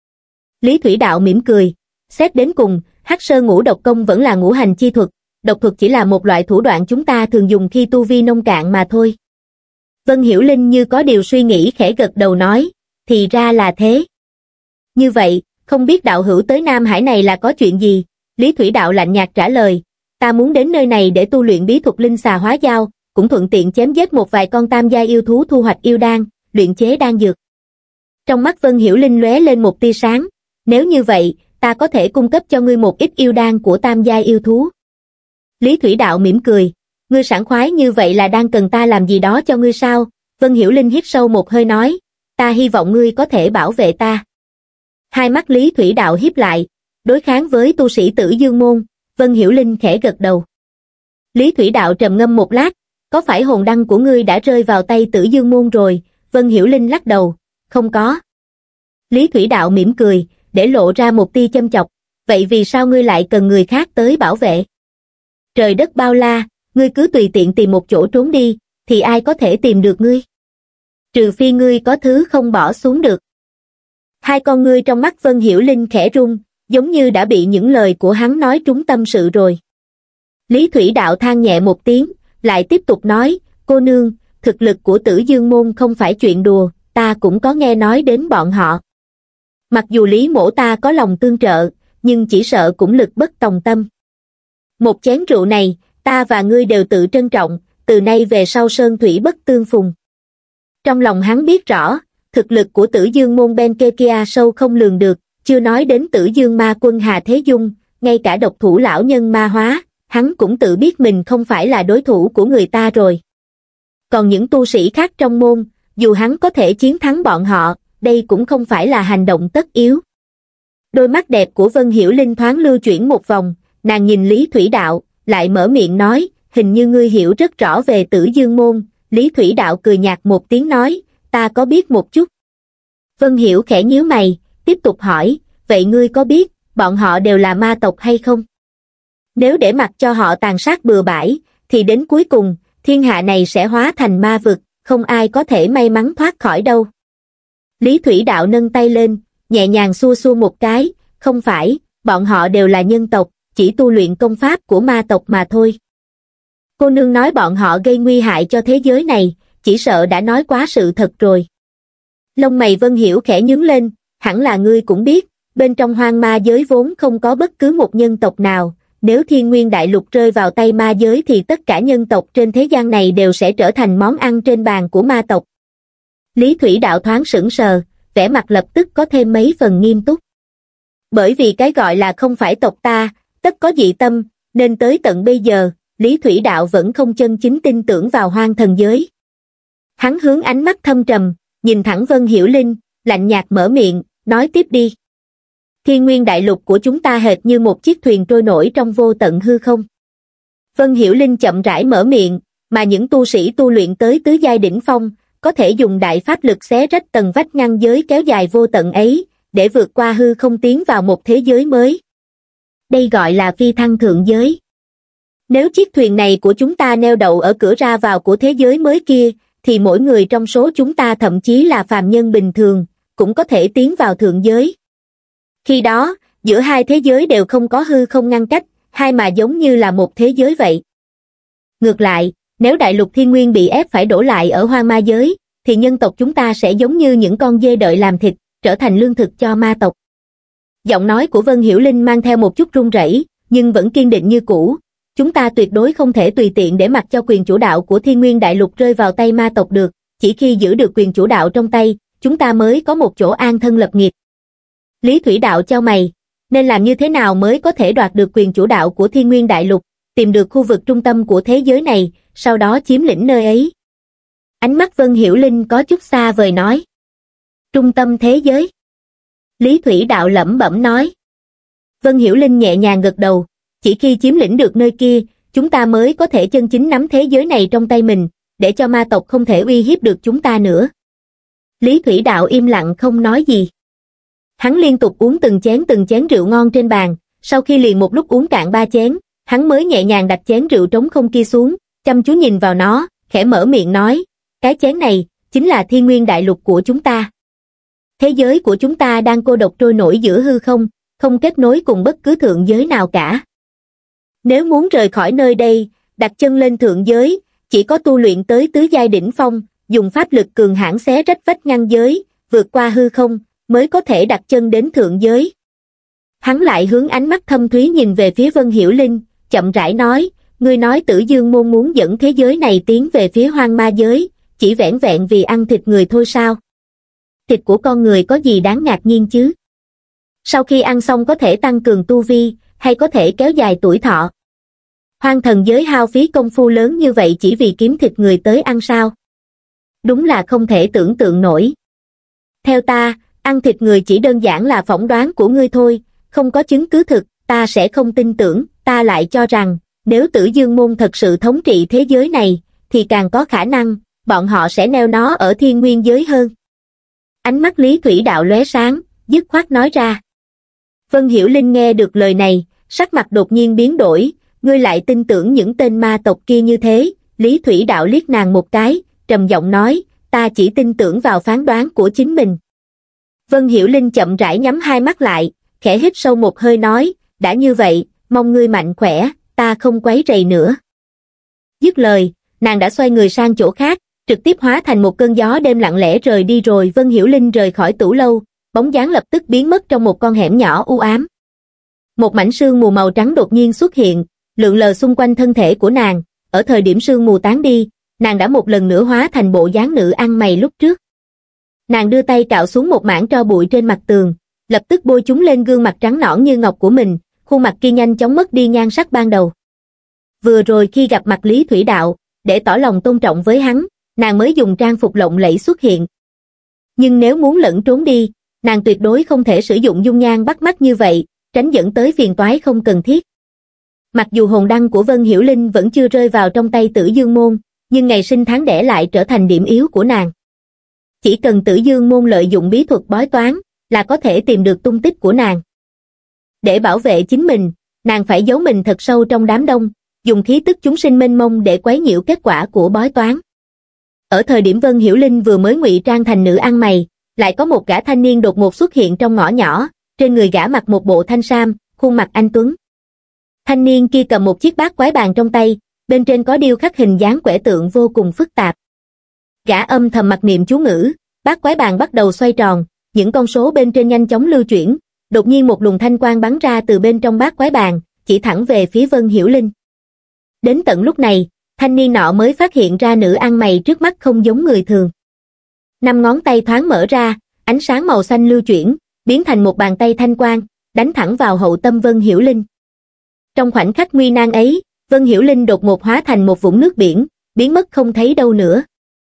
Lý Thủy Đạo mỉm cười, xét đến cùng, Hắc Sơn Ngũ Độc Công vẫn là ngũ hành chi thuật, độc thuật chỉ là một loại thủ đoạn chúng ta thường dùng khi tu vi nông cạn mà thôi. Vân Hiểu Linh như có điều suy nghĩ khẽ gật đầu nói, thì ra là thế. Như vậy, không biết đạo hữu tới Nam Hải này là có chuyện gì? Lý Thủy Đạo lạnh nhạt trả lời, ta muốn đến nơi này để tu luyện bí thuật linh xà hóa dao, cũng thuận tiện chém giết một vài con tam giai yêu thú thu hoạch yêu đan, luyện chế đan dược. Trong mắt Vân Hiểu Linh lóe lên một tia sáng, nếu như vậy, ta có thể cung cấp cho ngươi một ít yêu đan của tam giai yêu thú. Lý Thủy Đạo mỉm cười, ngươi sảng khoái như vậy là đang cần ta làm gì đó cho ngươi sao? Vân Hiểu Linh hít sâu một hơi nói, ta hy vọng ngươi có thể bảo vệ ta. Hai mắt Lý Thủy Đạo híp lại, đối kháng với tu sĩ Tử Dương môn, Vân Hiểu Linh khẽ gật đầu. Lý Thủy Đạo trầm ngâm một lát, có phải hồn đăng của ngươi đã rơi vào tay Tử Dương môn rồi? Vân Hiểu Linh lắc đầu, không có. Lý Thủy Đạo mỉm cười, để lộ ra một tia châm chọc, vậy vì sao ngươi lại cần người khác tới bảo vệ? Trời đất bao la, ngươi cứ tùy tiện tìm một chỗ trốn đi, thì ai có thể tìm được ngươi? Trừ phi ngươi có thứ không bỏ xuống được. Hai con ngươi trong mắt Vân Hiểu Linh khẽ rung, giống như đã bị những lời của hắn nói trúng tâm sự rồi. Lý Thủy Đạo than nhẹ một tiếng, lại tiếp tục nói, cô nương, thực lực của Tử Dương môn không phải chuyện đùa, ta cũng có nghe nói đến bọn họ. Mặc dù Lý mỗ ta có lòng tương trợ, nhưng chỉ sợ cũng lực bất tòng tâm. Một chén rượu này, ta và ngươi đều tự trân trọng, từ nay về sau sơn thủy bất tương phùng. Trong lòng hắn biết rõ, thực lực của Tử Dương môn bên kia kia sâu không lường được, chưa nói đến Tử Dương ma quân Hà Thế Dung, ngay cả độc thủ lão nhân ma hóa, hắn cũng tự biết mình không phải là đối thủ của người ta rồi. Còn những tu sĩ khác trong môn, dù hắn có thể chiến thắng bọn họ, đây cũng không phải là hành động tất yếu. Đôi mắt đẹp của Vân Hiểu Linh thoáng lưu chuyển một vòng, nàng nhìn Lý Thủy Đạo, lại mở miệng nói, hình như ngươi hiểu rất rõ về Tử Dương môn. Lý Thủy Đạo cười nhạt một tiếng nói, ta có biết một chút. Vân Hiểu khẽ nhíu mày, tiếp tục hỏi, vậy ngươi có biết, bọn họ đều là ma tộc hay không? Nếu để mặc cho họ tàn sát bừa bãi, thì đến cuối cùng, thiên hạ này sẽ hóa thành ma vực, không ai có thể may mắn thoát khỏi đâu. Lý Thủy Đạo nâng tay lên, nhẹ nhàng xua xua một cái, không phải, bọn họ đều là nhân tộc, chỉ tu luyện công pháp của ma tộc mà thôi. Cô nương nói bọn họ gây nguy hại cho thế giới này, chỉ sợ đã nói quá sự thật rồi. Lông mày Vân Hiểu khẽ nhướng lên, hẳn là ngươi cũng biết, bên trong hoang ma giới vốn không có bất cứ một nhân tộc nào, nếu Thiên Nguyên Đại Lục rơi vào tay ma giới thì tất cả nhân tộc trên thế gian này đều sẽ trở thành món ăn trên bàn của ma tộc. Lý Thủy Đạo thoáng sững sờ, vẻ mặt lập tức có thêm mấy phần nghiêm túc. Bởi vì cái gọi là không phải tộc ta, tất có dị tâm, nên tới tận bây giờ, Lý Thủy Đạo vẫn không chân chính tin tưởng vào hoang thần giới. Hắn hướng ánh mắt thâm trầm, nhìn thẳng Vân Hiểu Linh, lạnh nhạt mở miệng, nói tiếp đi. Thiên Nguyên Đại Lục của chúng ta hệt như một chiếc thuyền trôi nổi trong vô tận hư không. Vân Hiểu Linh chậm rãi mở miệng, mà những tu sĩ tu luyện tới tứ giai đỉnh phong, có thể dùng đại pháp lực xé rách tầng vách ngăn giới kéo dài vô tận ấy, để vượt qua hư không tiến vào một thế giới mới. Đây gọi là phi thăng thượng giới. Nếu chiếc thuyền này của chúng ta neo đậu ở cửa ra vào của thế giới mới kia, thì mỗi người trong số chúng ta thậm chí là phàm nhân bình thường, cũng có thể tiến vào thượng giới. Khi đó, giữa hai thế giới đều không có hư không ngăn cách, hai mà giống như là một thế giới vậy. Ngược lại, nếu đại lục thiên nguyên bị ép phải đổ lại ở hoang ma giới, thì nhân tộc chúng ta sẽ giống như những con dê đợi làm thịt, trở thành lương thực cho ma tộc. Giọng nói của Vân Hiểu Linh mang theo một chút run rẩy, nhưng vẫn kiên định như cũ. Chúng ta tuyệt đối không thể tùy tiện để mặc cho quyền chủ đạo của Thiên Nguyên Đại Lục rơi vào tay ma tộc được, chỉ khi giữ được quyền chủ đạo trong tay, chúng ta mới có một chỗ an thân lập nghiệp. Lý Thủy Đạo chau mày, nên làm như thế nào mới có thể đoạt được quyền chủ đạo của Thiên Nguyên Đại Lục, tìm được khu vực trung tâm của thế giới này, sau đó chiếm lĩnh nơi ấy. Ánh mắt Vân Hiểu Linh có chút xa vời nói. Trung tâm thế giới. Lý Thủy Đạo lẩm bẩm nói. Vân Hiểu Linh nhẹ nhàng gật đầu, chỉ khi chiếm lĩnh được nơi kia, chúng ta mới có thể chân chính nắm thế giới này trong tay mình, để cho ma tộc không thể uy hiếp được chúng ta nữa. Lý Thủy Đạo im lặng không nói gì. Hắn liên tục uống từng chén từng chén rượu ngon trên bàn, sau khi liền một lúc uống cạn ba chén, hắn mới nhẹ nhàng đặt chén rượu trống không kia xuống, chăm chú nhìn vào nó, khẽ mở miệng nói, cái chén này, chính là Thiên Nguyên Đại Lục của chúng ta. Thế giới của chúng ta đang cô độc trôi nổi giữa hư không, không kết nối cùng bất cứ thượng giới nào cả. Nếu muốn rời khỏi nơi đây, đặt chân lên thượng giới, chỉ có tu luyện tới tứ giai đỉnh phong, dùng pháp lực cường hãn xé rách vách ngăn giới, vượt qua hư không, mới có thể đặt chân đến thượng giới. Hắn lại hướng ánh mắt thâm thúy nhìn về phía Vân Hiểu Linh, chậm rãi nói, ngươi nói Tử Dương môn muốn dẫn thế giới này tiến về phía hoang ma giới, chỉ vẻn vẹn vì ăn thịt người thôi sao? Thịt của con người có gì đáng ngạc nhiên chứ? Sau khi ăn xong có thể tăng cường tu vi, hay có thể kéo dài tuổi thọ? Hoang thần giới hao phí công phu lớn như vậy chỉ vì kiếm thịt người tới ăn sao? Đúng là không thể tưởng tượng nổi. Theo ta, ăn thịt người chỉ đơn giản là phỏng đoán của ngươi thôi, không có chứng cứ thực, ta sẽ không tin tưởng, ta lại cho rằng, nếu Tử Dương môn thật sự thống trị thế giới này, thì càng có khả năng, bọn họ sẽ neo nó ở thiên nguyên giới hơn. Ánh mắt Lý Thủy Đạo lóe sáng, dứt khoát nói ra. Vân Hiểu Linh nghe được lời này, sắc mặt đột nhiên biến đổi, ngươi lại tin tưởng những tên ma tộc kia như thế, Lý Thủy Đạo liếc nàng một cái, trầm giọng nói, ta chỉ tin tưởng vào phán đoán của chính mình. Vân Hiểu Linh chậm rãi nhắm hai mắt lại, khẽ hít sâu một hơi nói, đã như vậy, mong ngươi mạnh khỏe, ta không quấy rầy nữa. Dứt lời, nàng đã xoay người sang chỗ khác, trực tiếp hóa thành một cơn gió đêm lặng lẽ rời đi rồi Vân Hiểu Linh rời khỏi tủ lâu, bóng dáng lập tức biến mất trong một con hẻm nhỏ u ám. Một mảnh sương mù màu trắng đột nhiên xuất hiện, lượn lờ xung quanh thân thể của nàng, ở thời điểm sương mù tán đi, nàng đã một lần nữa hóa thành bộ dáng nữ ăn mày lúc trước. Nàng đưa tay cạo xuống một mảng tro bụi trên mặt tường, lập tức bôi chúng lên gương mặt trắng nõn như ngọc của mình, khuôn mặt kia nhanh chóng mất đi nhan sắc ban đầu. Vừa rồi khi gặp mặt Lý Thủy Đạo, để tỏ lòng tôn trọng với hắn, nàng mới dùng trang phục lộng lẫy xuất hiện. Nhưng nếu muốn lẫn trốn đi, nàng tuyệt đối không thể sử dụng dung nhan bắt mắt như vậy, tránh dẫn tới phiền toái không cần thiết. Mặc dù hồn đăng của Vân Hiểu Linh vẫn chưa rơi vào trong tay Tử Dương Môn, nhưng ngày sinh tháng đẻ lại trở thành điểm yếu của nàng. Chỉ cần Tử Dương Môn lợi dụng bí thuật bói toán, là có thể tìm được tung tích của nàng. Để bảo vệ chính mình, nàng phải giấu mình thật sâu trong đám đông, dùng khí tức chúng sinh mênh mông để quấy nhiễu kết quả của bói toán. Ở thời điểm Vân Hiểu Linh vừa mới ngụy trang thành nữ ăn mày, lại có một gã thanh niên đột ngột xuất hiện trong ngõ nhỏ, trên người gã mặc một bộ thanh sam, khuôn mặt anh tuấn. Thanh niên kia cầm một chiếc bát quái bàn trong tay, bên trên có điêu khắc hình dáng quẻ tượng vô cùng phức tạp. Gã âm thầm mặc niệm chú ngữ, bát quái bàn bắt đầu xoay tròn, những con số bên trên nhanh chóng lưu chuyển, đột nhiên một luồng thanh quang bắn ra từ bên trong bát quái bàn, chỉ thẳng về phía Vân Hiểu Linh. Đến tận lúc này, thanh niên nọ mới phát hiện ra nữ ăn mày trước mắt không giống người thường. Năm ngón tay thoáng mở ra, ánh sáng màu xanh lưu chuyển, biến thành một bàn tay thanh quang, đánh thẳng vào hậu tâm Vân Hiểu Linh. Trong khoảnh khắc nguy nan ấy, Vân Hiểu Linh đột ngột hóa thành một vũng nước biển, biến mất không thấy đâu nữa.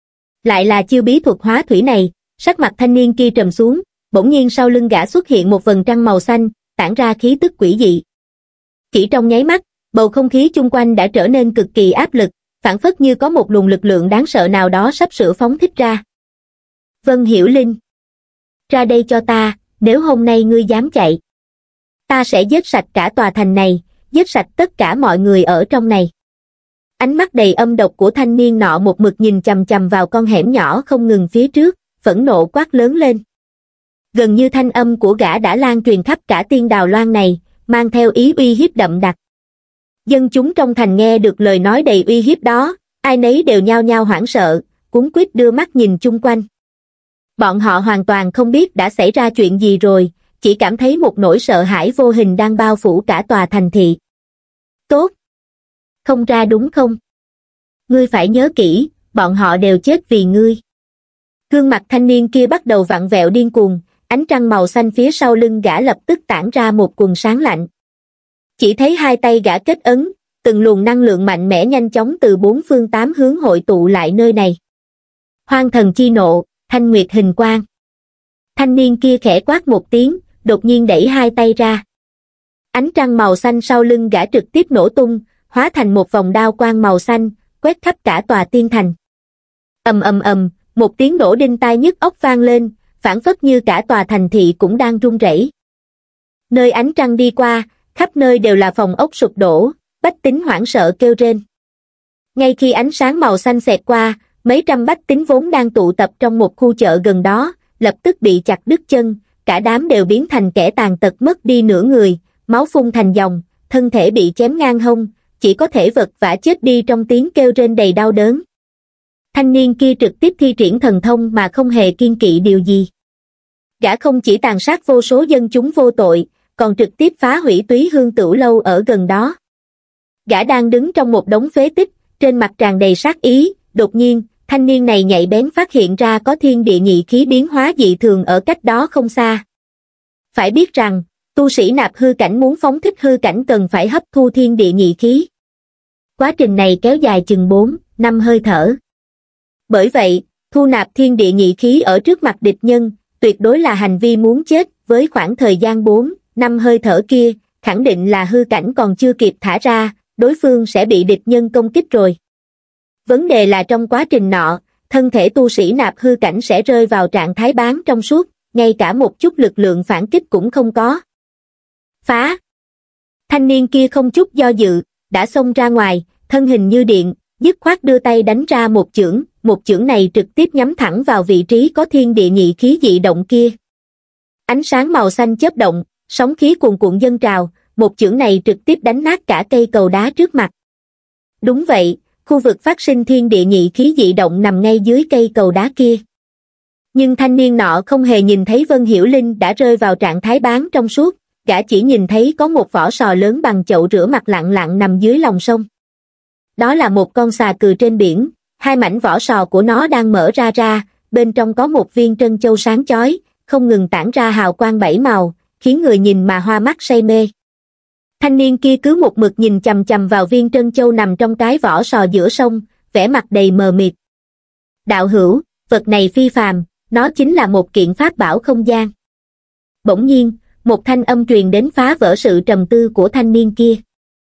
Lại là chiêu bí thuật hóa thủy này, sắc mặt thanh niên kia trầm xuống, bỗng nhiên sau lưng gã xuất hiện một vầng trăng màu xanh, tản ra khí tức quỷ dị. Chỉ trong nháy mắt, bầu không khí chung quanh đã trở nên cực kỳ áp lực, phảng phất như có một luồng lực lượng đáng sợ nào đó sắp sửa phóng thích ra. Vân Hiểu Linh, ra đây cho ta, nếu hôm nay ngươi dám chạy, ta sẽ giết sạch cả tòa thành này, giết sạch tất cả mọi người ở trong này. Ánh mắt đầy âm độc của thanh niên nọ một mực nhìn chằm chằm vào con hẻm nhỏ không ngừng phía trước, phẫn nộ quát lớn lên. Gần như thanh âm của gã đã lan truyền khắp cả Tiên Đào Loan này, mang theo ý uy hiếp đậm đặc. Dân chúng trong thành nghe được lời nói đầy uy hiếp đó, ai nấy đều nhao nhao hoảng sợ, cuống quýt đưa mắt nhìn chung quanh. Bọn họ hoàn toàn không biết đã xảy ra chuyện gì rồi, chỉ cảm thấy một nỗi sợ hãi vô hình đang bao phủ cả tòa thành thị. Tốt! Không ra đúng không? Ngươi phải nhớ kỹ, bọn họ đều chết vì ngươi. Gương mặt thanh niên kia bắt đầu vặn vẹo điên cuồng, ánh trăng màu xanh phía sau lưng gã lập tức tản ra một quầng sáng lạnh. Chỉ thấy hai tay gã kết ấn, từng luồng năng lượng mạnh mẽ nhanh chóng từ bốn phương tám hướng hội tụ lại nơi này. Hoang thần chi nộ, thanh nguyệt hình quang. Thanh niên kia khẽ quát một tiếng, đột nhiên đẩy hai tay ra. Ánh trăng màu xanh sau lưng gã trực tiếp nổ tung, hóa thành một vòng đao quang màu xanh, quét khắp cả tòa tiên thành. Ầm ầm ầm, một tiếng nổ đinh tai nhức óc vang lên, phảng phất như cả tòa thành thị cũng đang rung rẩy. Nơi ánh trăng đi qua, khắp nơi đều là phòng ốc sụp đổ, bách tính hoảng sợ kêu rên. Ngay khi ánh sáng màu xanh xẹt qua, mấy trăm bách tính vốn đang tụ tập trong một khu chợ gần đó, lập tức bị chặt đứt chân, cả đám đều biến thành kẻ tàn tật mất đi nửa người, máu phun thành dòng, thân thể bị chém ngang hông, chỉ có thể vật vã chết đi trong tiếng kêu rên đầy đau đớn. Thanh niên kia trực tiếp thi triển thần thông mà không hề kiêng kỵ điều gì. Gã không chỉ tàn sát vô số dân chúng vô tội, còn trực tiếp phá hủy Túy Hương Tửu Lâu ở gần đó. Gã đang đứng trong một đống phế tích, trên mặt tràn đầy sát ý, đột nhiên, thanh niên này nhạy bén phát hiện ra có thiên địa nhị khí biến hóa dị thường ở cách đó không xa. Phải biết rằng, tu sĩ nạp hư cảnh muốn phóng thích hư cảnh cần phải hấp thu thiên địa nhị khí. Quá trình này kéo dài chừng bốn, năm hơi thở. Bởi vậy, thu nạp thiên địa nhị khí ở trước mặt địch nhân, tuyệt đối là hành vi muốn chết, với khoảng thời gian bốn, năm hơi thở kia, khẳng định là hư cảnh còn chưa kịp thả ra, đối phương sẽ bị địch nhân công kích rồi. Vấn đề là trong quá trình nọ, thân thể tu sĩ nạp hư cảnh sẽ rơi vào trạng thái bán trong suốt, ngay cả một chút lực lượng phản kích cũng không có. Phá! Thanh niên kia không chút do dự, đã xông ra ngoài, thân hình như điện, dứt khoát đưa tay đánh ra một chưởng, một chưởng này trực tiếp nhắm thẳng vào vị trí có thiên địa nhị khí dị động kia. Ánh sáng màu xanh chớp động, sóng khí cuồn cuộn dâng trào, một chưởng này trực tiếp đánh nát cả cây cầu đá trước mặt. Đúng vậy, khu vực phát sinh thiên địa nhị khí dị động nằm ngay dưới cây cầu đá kia. Nhưng thanh niên nọ không hề nhìn thấy Vân Hiểu Linh đã rơi vào trạng thái bán trong suốt, gã chỉ nhìn thấy có một vỏ sò lớn bằng chậu rửa mặt lặng lặng nằm dưới lòng sông. Đó là một con xà cừ trên biển, hai mảnh vỏ sò của nó đang mở ra ra, bên trong có một viên trân châu sáng chói, không ngừng tản ra hào quang bảy màu, khiến người nhìn mà hoa mắt say mê. Thanh niên kia cứ một mực nhìn chằm chằm vào viên trân châu nằm trong cái vỏ sò giữa sông, vẻ mặt đầy mờ mịt. Đạo hữu, vật này phi phàm, nó chính là một kiện pháp bảo không gian. Bỗng nhiên, một thanh âm truyền đến phá vỡ sự trầm tư của thanh niên kia.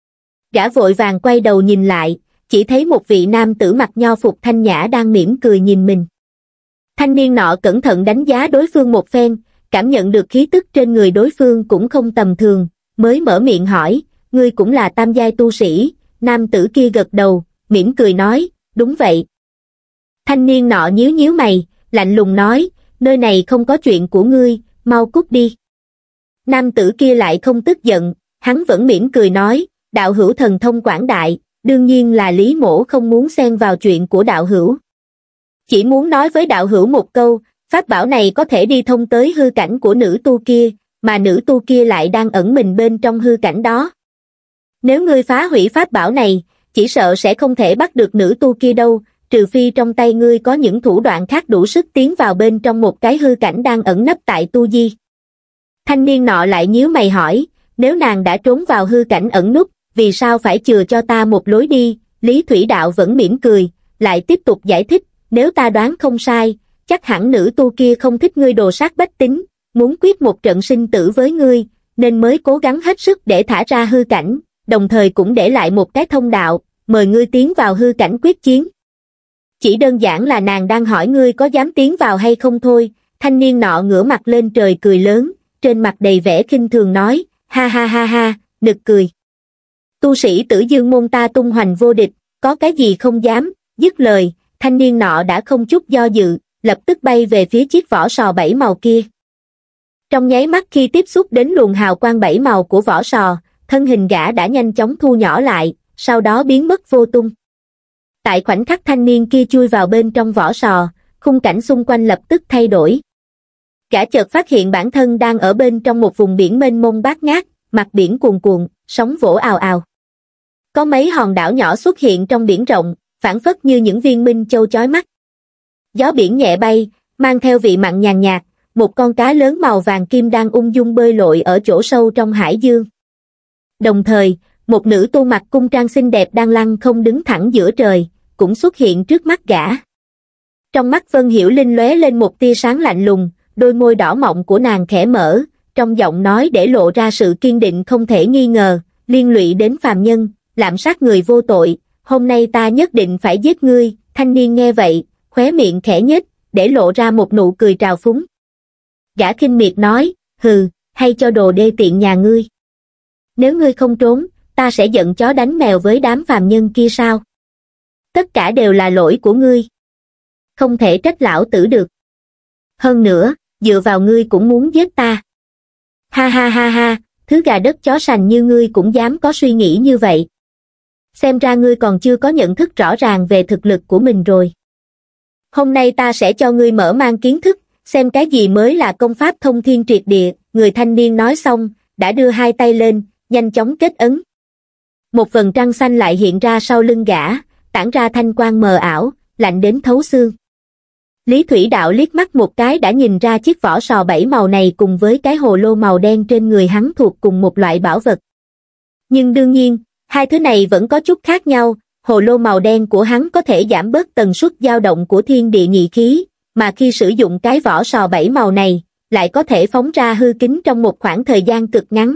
Gã vội vàng quay đầu nhìn lại, chỉ thấy một vị nam tử mặc nho phục thanh nhã đang mỉm cười nhìn mình. Thanh niên nọ cẩn thận đánh giá đối phương một phen, cảm nhận được khí tức trên người đối phương cũng không tầm thường, mới mở miệng hỏi, ngươi cũng là tam giai tu sĩ. Nam tử kia gật đầu, mỉm cười nói, đúng vậy. Thanh niên nọ nhíu nhíu mày, lạnh lùng nói, nơi này không có chuyện của ngươi, mau cút đi. Nam tử kia lại không tức giận, hắn vẫn mỉm cười nói, đạo hữu thần thông quảng đại, đương nhiên là Lý Mỗ không muốn xen vào chuyện của đạo hữu. Chỉ muốn nói với đạo hữu một câu, pháp bảo này có thể đi thông tới hư cảnh của nữ tu kia, mà nữ tu kia lại đang ẩn mình bên trong hư cảnh đó. Nếu ngươi phá hủy pháp bảo này, chỉ sợ sẽ không thể bắt được nữ tu kia đâu, trừ phi trong tay ngươi có những thủ đoạn khác đủ sức tiến vào bên trong một cái hư cảnh đang ẩn nấp tại tu di. Thanh niên nọ lại nhíu mày hỏi, nếu nàng đã trốn vào hư cảnh ẩn núp, vì sao phải chừa cho ta một lối đi? Lý Thủy Đạo vẫn mỉm cười, lại tiếp tục giải thích, nếu ta đoán không sai, chắc hẳn nữ tu kia không thích ngươi đồ sát bách tính, muốn quyết một trận sinh tử với ngươi, nên mới cố gắng hết sức để thả ra hư cảnh, đồng thời cũng để lại một cái thông đạo, mời ngươi tiến vào hư cảnh quyết chiến. Chỉ đơn giản là nàng đang hỏi ngươi có dám tiến vào hay không thôi. Thanh niên nọ ngửa mặt lên trời cười lớn, trên mặt đầy vẻ khinh thường nói, ha ha ha ha, nực cười. Tu sĩ Tử Dương môn ta tung hoành vô địch, có cái gì không dám. Dứt lời, thanh niên nọ đã không chút do dự, lập tức bay về phía chiếc vỏ sò bảy màu kia. Trong nháy mắt khi tiếp xúc đến luồng hào quang bảy màu của vỏ sò, thân hình gã đã nhanh chóng thu nhỏ lại, sau đó biến mất vô tung. Tại khoảnh khắc thanh niên kia chui vào bên trong vỏ sò, khung cảnh xung quanh lập tức thay đổi. Gã chợt phát hiện bản thân đang ở bên trong một vùng biển mênh mông bát ngát, mặt biển cuồn cuộn, sóng vỗ ào ào. Có mấy hòn đảo nhỏ xuất hiện trong biển rộng, phảng phất như những viên minh châu chói mắt. Gió biển nhẹ bay, mang theo vị mặn nhàn nhạt, một con cá lớn màu vàng kim đang ung dung bơi lội ở chỗ sâu trong hải dương. Đồng thời, một nữ tu mặc cung trang xinh đẹp đang lăng không đứng thẳng giữa trời, cũng xuất hiện trước mắt gã. Trong mắt Vân Hiểu Linh lóe lên một tia sáng lạnh lùng, đôi môi đỏ mọng của nàng khẽ mở, trong giọng nói để lộ ra sự kiên định không thể nghi ngờ, liên lụy đến phàm nhân, lạm sát người vô tội, hôm nay ta nhất định phải giết ngươi. Thanh niên nghe vậy, khóe miệng khẽ nhếch, để lộ ra một nụ cười trào phúng. Gã khinh miệt nói, hừ, hay cho đồ đê tiện nhà ngươi. Nếu ngươi không trốn, ta sẽ giận chó đánh mèo với đám phàm nhân kia sao? Tất cả đều là lỗi của ngươi. Không thể trách lão tử được. Hơn nữa, dựa vào ngươi cũng muốn giết ta. Ha ha ha ha, thứ gà đất chó sành như ngươi cũng dám có suy nghĩ như vậy. Xem ra ngươi còn chưa có nhận thức rõ ràng về thực lực của mình rồi. Hôm nay ta sẽ cho ngươi mở mang kiến thức, xem cái gì mới là công pháp thông thiên triệt địa. Người thanh niên nói xong, đã đưa hai tay lên, nhanh chóng kết ấn. Một vầng trăng xanh lại hiện ra sau lưng gã, tản ra thanh quang mờ ảo, lạnh đến thấu xương. Lý Thủy Đạo liếc mắt một cái đã nhìn ra chiếc vỏ sò bảy màu này cùng với cái hồ lô màu đen trên người hắn thuộc cùng một loại bảo vật. Nhưng đương nhiên, hai thứ này vẫn có chút khác nhau. Hồ lô màu đen của hắn có thể giảm bớt tần suất dao động của thiên địa nhị khí, mà khi sử dụng cái vỏ sò bảy màu này, lại có thể phóng ra hư kính trong một khoảng thời gian cực ngắn.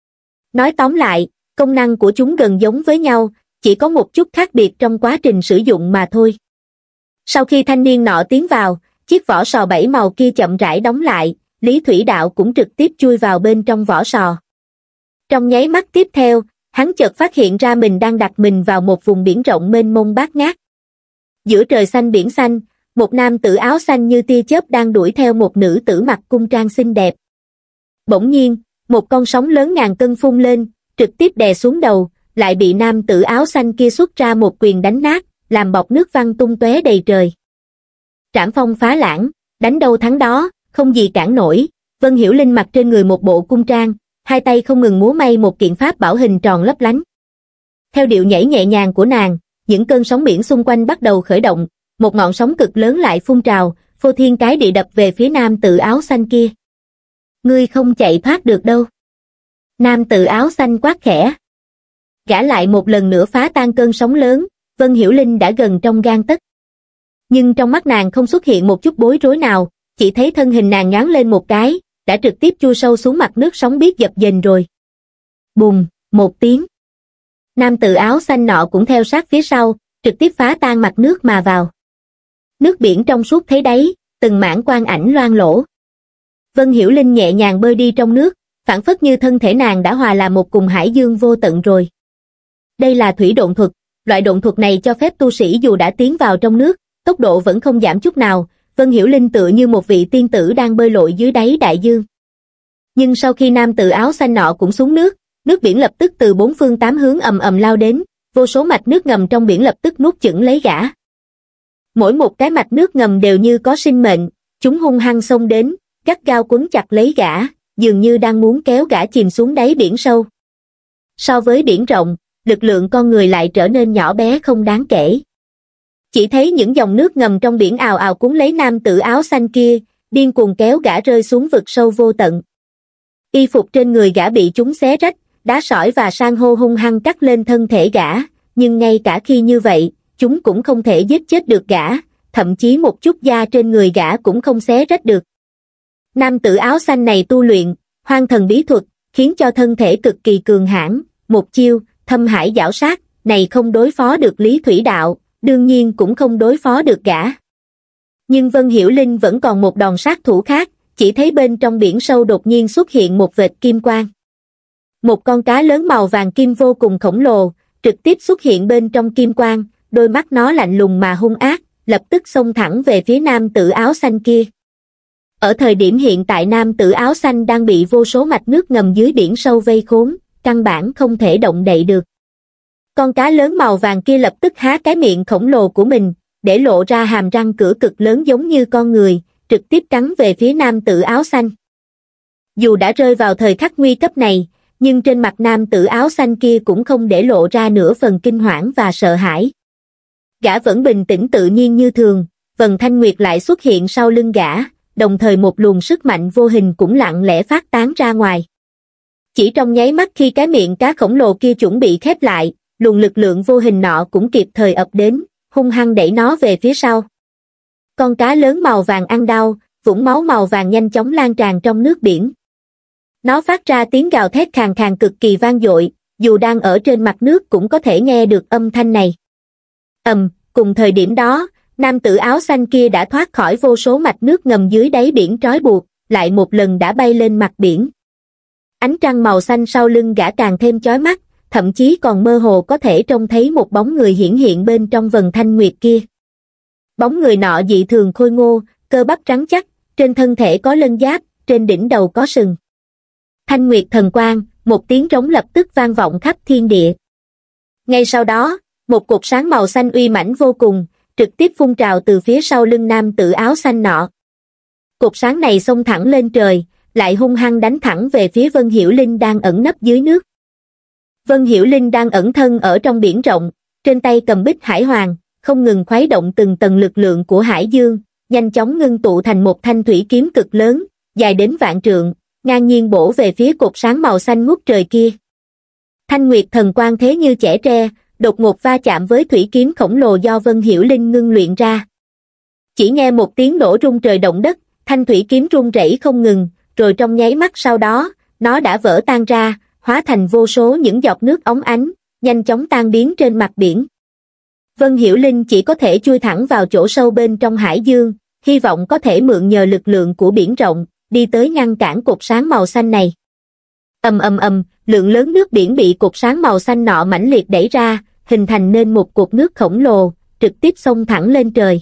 Nói tóm lại, công năng của chúng gần giống với nhau, chỉ có một chút khác biệt trong quá trình sử dụng mà thôi. Sau khi thanh niên nọ tiến vào, chiếc vỏ sò bảy màu kia chậm rãi đóng lại, Lý Thủy Đạo cũng trực tiếp chui vào bên trong vỏ sò. Trong nháy mắt tiếp theo, hắn chợt phát hiện ra mình đang đặt mình vào một vùng biển rộng mênh mông bát ngát. Giữa trời xanh biển xanh, một nam tử áo xanh như tia chớp đang đuổi theo một nữ tử mặc cung trang xinh đẹp. Bỗng nhiên, một con sóng lớn ngàn cân phun lên, trực tiếp đè xuống đầu, lại bị nam tử áo xanh kia xuất ra một quyền đánh nát, làm bọt nước văng tung tóe đầy trời. Trảm phong phá lãng, đánh đâu thắng đó, không gì cản nổi. Vân Hiểu Linh mặc trên người một bộ cung trang, hai tay không ngừng múa may một kiện pháp bảo hình tròn lấp lánh. Theo điệu nhảy nhẹ nhàng của nàng, những cơn sóng biển xung quanh bắt đầu khởi động, một ngọn sóng cực lớn lại phun trào, phô thiên cái địa đập về phía nam tử áo xanh kia. Ngươi không chạy thoát được đâu. Nam tử áo xanh quát khẽ. Gã lại một lần nữa phá tan cơn sóng lớn, Vân Hiểu Linh đã gần trong gang tấc. Nhưng trong mắt nàng không xuất hiện một chút bối rối nào, chỉ thấy thân hình nàng nhoáng lên một cái, đã trực tiếp chui sâu xuống mặt nước sóng biết dập dềnh rồi. Bùm, một tiếng. Nam tử áo xanh nọ cũng theo sát phía sau, trực tiếp phá tan mặt nước mà vào. Nước biển trong suốt thấy đáy, từng mảng quang ảnh loang lổ. Vân Hiểu Linh nhẹ nhàng bơi đi trong nước, phảng phất như thân thể nàng đã hòa làm một cùng hải dương vô tận rồi. Đây là thủy độn thuật, loại độn thuật này cho phép tu sĩ dù đã tiến vào trong nước, tốc độ vẫn không giảm chút nào. Vân Hiểu Linh tựa như một vị tiên tử đang bơi lội dưới đáy đại dương. Nhưng sau khi nam tử áo xanh nọ cũng xuống nước, nước biển lập tức từ bốn phương tám hướng ầm ầm lao đến, vô số mạch nước ngầm trong biển lập tức nuốt chửng lấy gã. Mỗi một cái mạch nước ngầm đều như có sinh mệnh, chúng hung hăng xông đến, gắt gao quấn chặt lấy gã, dường như đang muốn kéo gã chìm xuống đáy biển sâu. So với biển rộng, lực lượng con người lại trở nên nhỏ bé không đáng kể. Chỉ thấy những dòng nước ngầm trong biển ào ào cuốn lấy nam tử áo xanh kia, điên cuồng kéo gã rơi xuống vực sâu vô tận. Y phục trên người gã bị chúng xé rách, đá sỏi và san hô hung hăng cắt lên thân thể gã, nhưng ngay cả khi như vậy, chúng cũng không thể giết chết được gã, thậm chí một chút da trên người gã cũng không xé rách được. Nam tử áo xanh này tu luyện hoang thần bí thuật, khiến cho thân thể cực kỳ cường hãn, một chiêu thâm hải giảo sát này không đối phó được Lý Thủy Đạo, đương nhiên cũng không đối phó được gã. Nhưng Vân Hiểu Linh vẫn còn một đòn sát thủ khác, chỉ thấy bên trong biển sâu đột nhiên xuất hiện một vệt kim quang. Một con cá lớn màu vàng kim vô cùng khổng lồ, trực tiếp xuất hiện bên trong kim quang, đôi mắt nó lạnh lùng mà hung ác, lập tức xông thẳng về phía nam tử áo xanh kia. Ở thời điểm hiện tại nam tử áo xanh đang bị vô số mạch nước ngầm dưới biển sâu vây khốn, căn bản không thể động đậy được. Con cá lớn màu vàng kia lập tức há cái miệng khổng lồ của mình, để lộ ra hàm răng cửa cực lớn giống như con người, trực tiếp cắn về phía nam tử áo xanh. Dù đã rơi vào thời khắc nguy cấp này, nhưng trên mặt nam tử áo xanh kia cũng không để lộ ra nửa phần kinh hoảng và sợ hãi. Gã vẫn bình tĩnh tự nhiên như thường, Vân Thanh Nguyệt lại xuất hiện sau lưng gã, đồng thời một luồng sức mạnh vô hình cũng lặng lẽ phát tán ra ngoài. Chỉ trong nháy mắt khi cái miệng cá khổng lồ kia chuẩn bị khép lại, luồng lực lượng vô hình nọ cũng kịp thời ập đến, hung hăng đẩy nó về phía sau. Con cá lớn màu vàng ăn đau, vũng máu màu vàng nhanh chóng lan tràn trong nước biển. Nó phát ra tiếng gào thét khàn khàn cực kỳ vang dội, dù đang ở trên mặt nước cũng có thể nghe được âm thanh này. Ầm, cùng thời điểm đó, nam tử áo xanh kia đã thoát khỏi vô số mạch nước ngầm dưới đáy biển trói buộc, lại một lần đã bay lên mặt biển. Ánh trăng màu xanh sau lưng gã càng thêm chói mắt, thậm chí còn mơ hồ có thể trông thấy một bóng người hiển hiện bên trong vầng thanh nguyệt kia. Bóng người nọ dị thường khôi ngô, cơ bắp trắng chắc, trên thân thể có lân giáp, trên đỉnh đầu có sừng. Thanh nguyệt thần quang, một tiếng trống lập tức vang vọng khắp thiên địa. Ngay sau đó, một cột sáng màu xanh uy mãnh vô cùng, trực tiếp phun trào từ phía sau lưng nam tử áo xanh nọ. Cột sáng này xông thẳng lên trời, lại hung hăng đánh thẳng về phía Vân Hiểu Linh đang ẩn nấp dưới nước. Vân Hiểu Linh đang ẩn thân ở trong biển rộng, trên tay cầm bích hải hoàng, không ngừng khuấy động từng tầng lực lượng của hải dương, nhanh chóng ngưng tụ thành một thanh thủy kiếm cực lớn, dài đến vạn trượng, ngang nhiên bổ về phía cột sáng màu xanh ngút trời kia. Thanh nguyệt thần quang thế như chẻ tre, đột ngột va chạm với thủy kiếm khổng lồ do Vân Hiểu Linh ngưng luyện ra. Chỉ nghe một tiếng nổ rung trời động đất, thanh thủy kiếm rung rẩy không ngừng, rồi trong nháy mắt sau đó, nó đã vỡ tan ra, hóa thành vô số những giọt nước óng ánh, nhanh chóng tan biến trên mặt biển. Vân Hiểu Linh chỉ có thể chui thẳng vào chỗ sâu bên trong hải dương, hy vọng có thể mượn nhờ lực lượng của biển rộng, đi tới ngăn cản cột sáng màu xanh này. Ầm ầm ầm, lượng lớn nước biển bị cột sáng màu xanh nọ mãnh liệt đẩy ra, hình thành nên một cột nước khổng lồ, trực tiếp xông thẳng lên trời.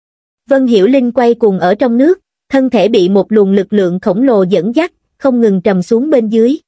Vân Hiểu Linh quay cuồng ở trong nước, thân thể bị một luồng lực lượng khổng lồ dẫn dắt, không ngừng trầm xuống bên dưới.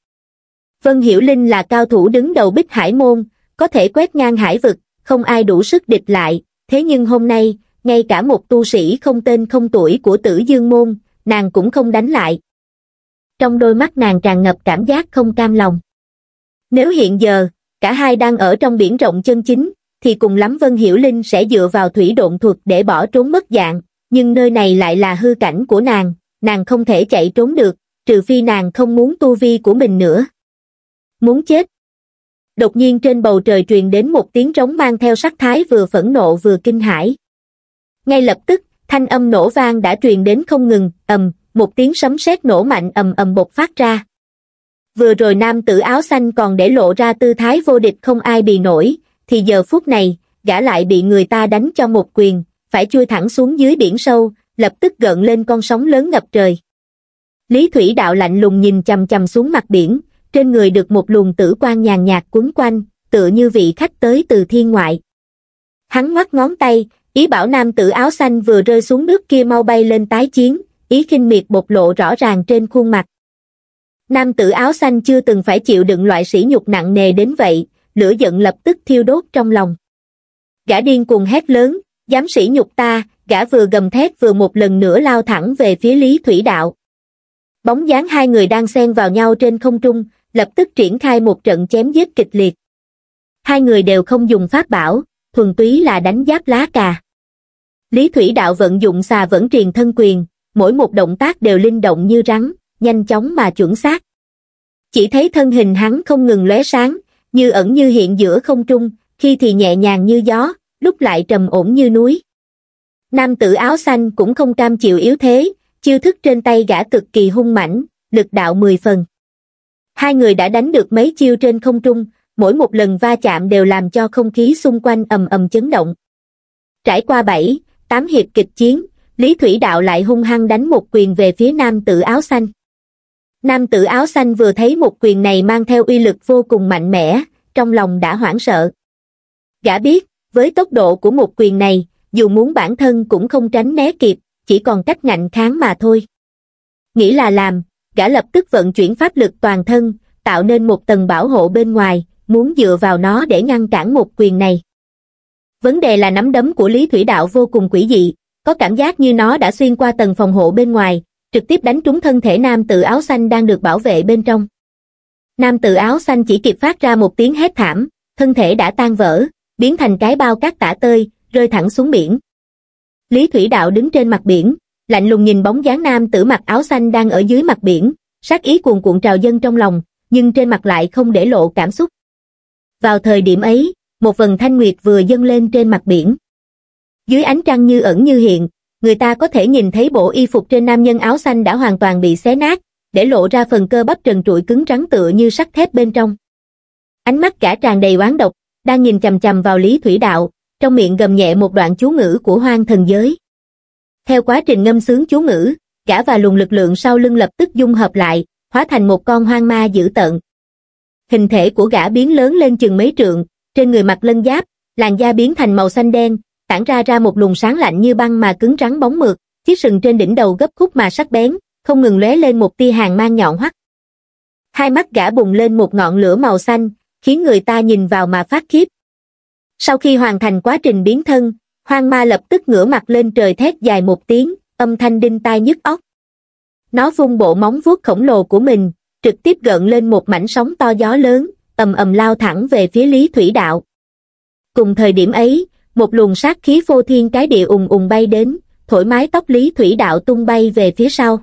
Vân Hiểu Linh là cao thủ đứng đầu Bích Hải môn, có thể quét ngang hải vực, không ai đủ sức địch lại, thế nhưng hôm nay, ngay cả một tu sĩ không tên không tuổi của Tử Dương môn, nàng cũng không đánh lại. Trong đôi mắt nàng tràn ngập cảm giác không cam lòng. Nếu hiện giờ, cả hai đang ở trong biển rộng chân chính, thì cùng lắm Vân Hiểu Linh sẽ dựa vào thủy độn thuật để bỏ trốn mất dạng, nhưng nơi này lại là hư cảnh của nàng, nàng không thể chạy trốn được, trừ phi nàng không muốn tu vi của mình nữa. Muốn chết. Đột nhiên trên bầu trời truyền đến một tiếng trống mang theo sắc thái vừa phẫn nộ vừa kinh hãi. Ngay lập tức, thanh âm nổ vang đã truyền đến không ngừng, ầm, một tiếng sấm sét nổ mạnh ầm ầm bộc phát ra. Vừa rồi nam tử áo xanh còn để lộ ra tư thái vô địch không ai bì nổi, thì giờ phút này, gã lại bị người ta đánh cho một quyền, phải chui thẳng xuống dưới biển sâu, lập tức gợn lên con sóng lớn ngập trời. Lý Thủy Đạo lạnh lùng nhìn chằm chằm xuống mặt biển, trên người được một luồng tử quang nhàn nhạt quấn quanh, tựa như vị khách tới từ thiên ngoại. Hắn ngoắc ngón tay, ý bảo nam tử áo xanh vừa rơi xuống nước kia mau bay lên tái chiến, ý khinh miệt bộc lộ rõ ràng trên khuôn mặt. Nam tử áo xanh chưa từng phải chịu đựng loại sỉ nhục nặng nề đến vậy, lửa giận lập tức thiêu đốt trong lòng. Gã điên cuồng hét lớn, dám sỉ nhục ta, gã vừa gầm thét vừa một lần nữa lao thẳng về phía Lý Thủy Đạo. Bóng dáng hai người đang xen vào nhau trên không trung, lập tức triển khai một trận chém giết kịch liệt. Hai người đều không dùng pháp bảo, thuần túy là đánh giáp lá cà. Lý Thủy Đạo vận dụng xà vẫn triền thân quyền, mỗi một động tác đều linh động như rắn, nhanh chóng mà chuẩn xác. Chỉ thấy thân hình hắn không ngừng lóe sáng, như ẩn như hiện giữa không trung, khi thì nhẹ nhàng như gió, lúc lại trầm ổn như núi. Nam tử áo xanh cũng không cam chịu yếu thế, chiêu thức trên tay gã cực kỳ hung mãnh, lực đạo mười phần. Hai người đã đánh được mấy chiêu trên không trung, mỗi một lần va chạm đều làm cho không khí xung quanh ầm ầm chấn động. Trải qua bảy, tám hiệp kịch chiến, Lý Thủy Đạo lại hung hăng đánh một quyền về phía nam tử áo xanh. Nam tử áo xanh vừa thấy một quyền này mang theo uy lực vô cùng mạnh mẽ, trong lòng đã hoảng sợ. Gã biết, với tốc độ của một quyền này, dù muốn bản thân cũng không tránh né kịp, chỉ còn cách ngạnh kháng mà thôi. Nghĩ là làm, gã lập tức vận chuyển pháp lực toàn thân, tạo nên một tầng bảo hộ bên ngoài, muốn dựa vào nó để ngăn cản một quyền này. Vấn đề là nắm đấm của Lý Thủy Đạo vô cùng quỷ dị, có cảm giác như nó đã xuyên qua tầng phòng hộ bên ngoài, trực tiếp đánh trúng thân thể nam tử áo xanh đang được bảo vệ bên trong. Nam tử áo xanh chỉ kịp phát ra một tiếng hét thảm, thân thể đã tan vỡ, biến thành cái bao cát tả tơi, rơi thẳng xuống biển. Lý Thủy Đạo đứng trên mặt biển, lạnh lùng nhìn bóng dáng nam tử mặc áo xanh đang ở dưới mặt biển, sát ý cuồn cuộn trào dâng trong lòng, nhưng trên mặt lại không để lộ cảm xúc. Vào thời điểm ấy, một vầng thanh nguyệt vừa dâng lên trên mặt biển. Dưới ánh trăng như ẩn như hiện, người ta có thể nhìn thấy bộ y phục trên nam nhân áo xanh đã hoàn toàn bị xé nát, để lộ ra phần cơ bắp trần trụi cứng rắn tựa như sắt thép bên trong. Ánh mắt gã tràn đầy oán độc, đang nhìn chằm chằm vào Lý Thủy Đạo, trong miệng gầm nhẹ một đoạn chú ngữ của hoang thần giới. Theo quá trình ngâm sướng chú ngữ, gã và luồng lực lượng sau lưng lập tức dung hợp lại, hóa thành một con hoang ma dữ tợn. Hình thể của gã biến lớn lên chừng mấy trượng, trên người mặc lân giáp, làn da biến thành màu xanh đen, tản ra ra một luồng sáng lạnh như băng mà cứng rắn bóng mượt, chiếc sừng trên đỉnh đầu gấp khúc mà sắc bén, không ngừng lóe lên một tia hàn mang nhọn hoắt. Hai mắt gã bùng lên một ngọn lửa màu xanh, khiến người ta nhìn vào mà phát khiếp. Sau khi hoàn thành quá trình biến thân, hoang ma lập tức ngửa mặt lên trời thét dài một tiếng, âm thanh đinh tai nhức óc. Nó vung bộ móng vuốt khổng lồ của mình, trực tiếp gợn lên một mảnh sóng to gió lớn, ầm ầm lao thẳng về phía Lý Thủy Đạo. Cùng thời điểm ấy, một luồng sát khí phô thiên cái địa ùng ùng bay đến, thổi mái tóc Lý Thủy Đạo tung bay về phía sau.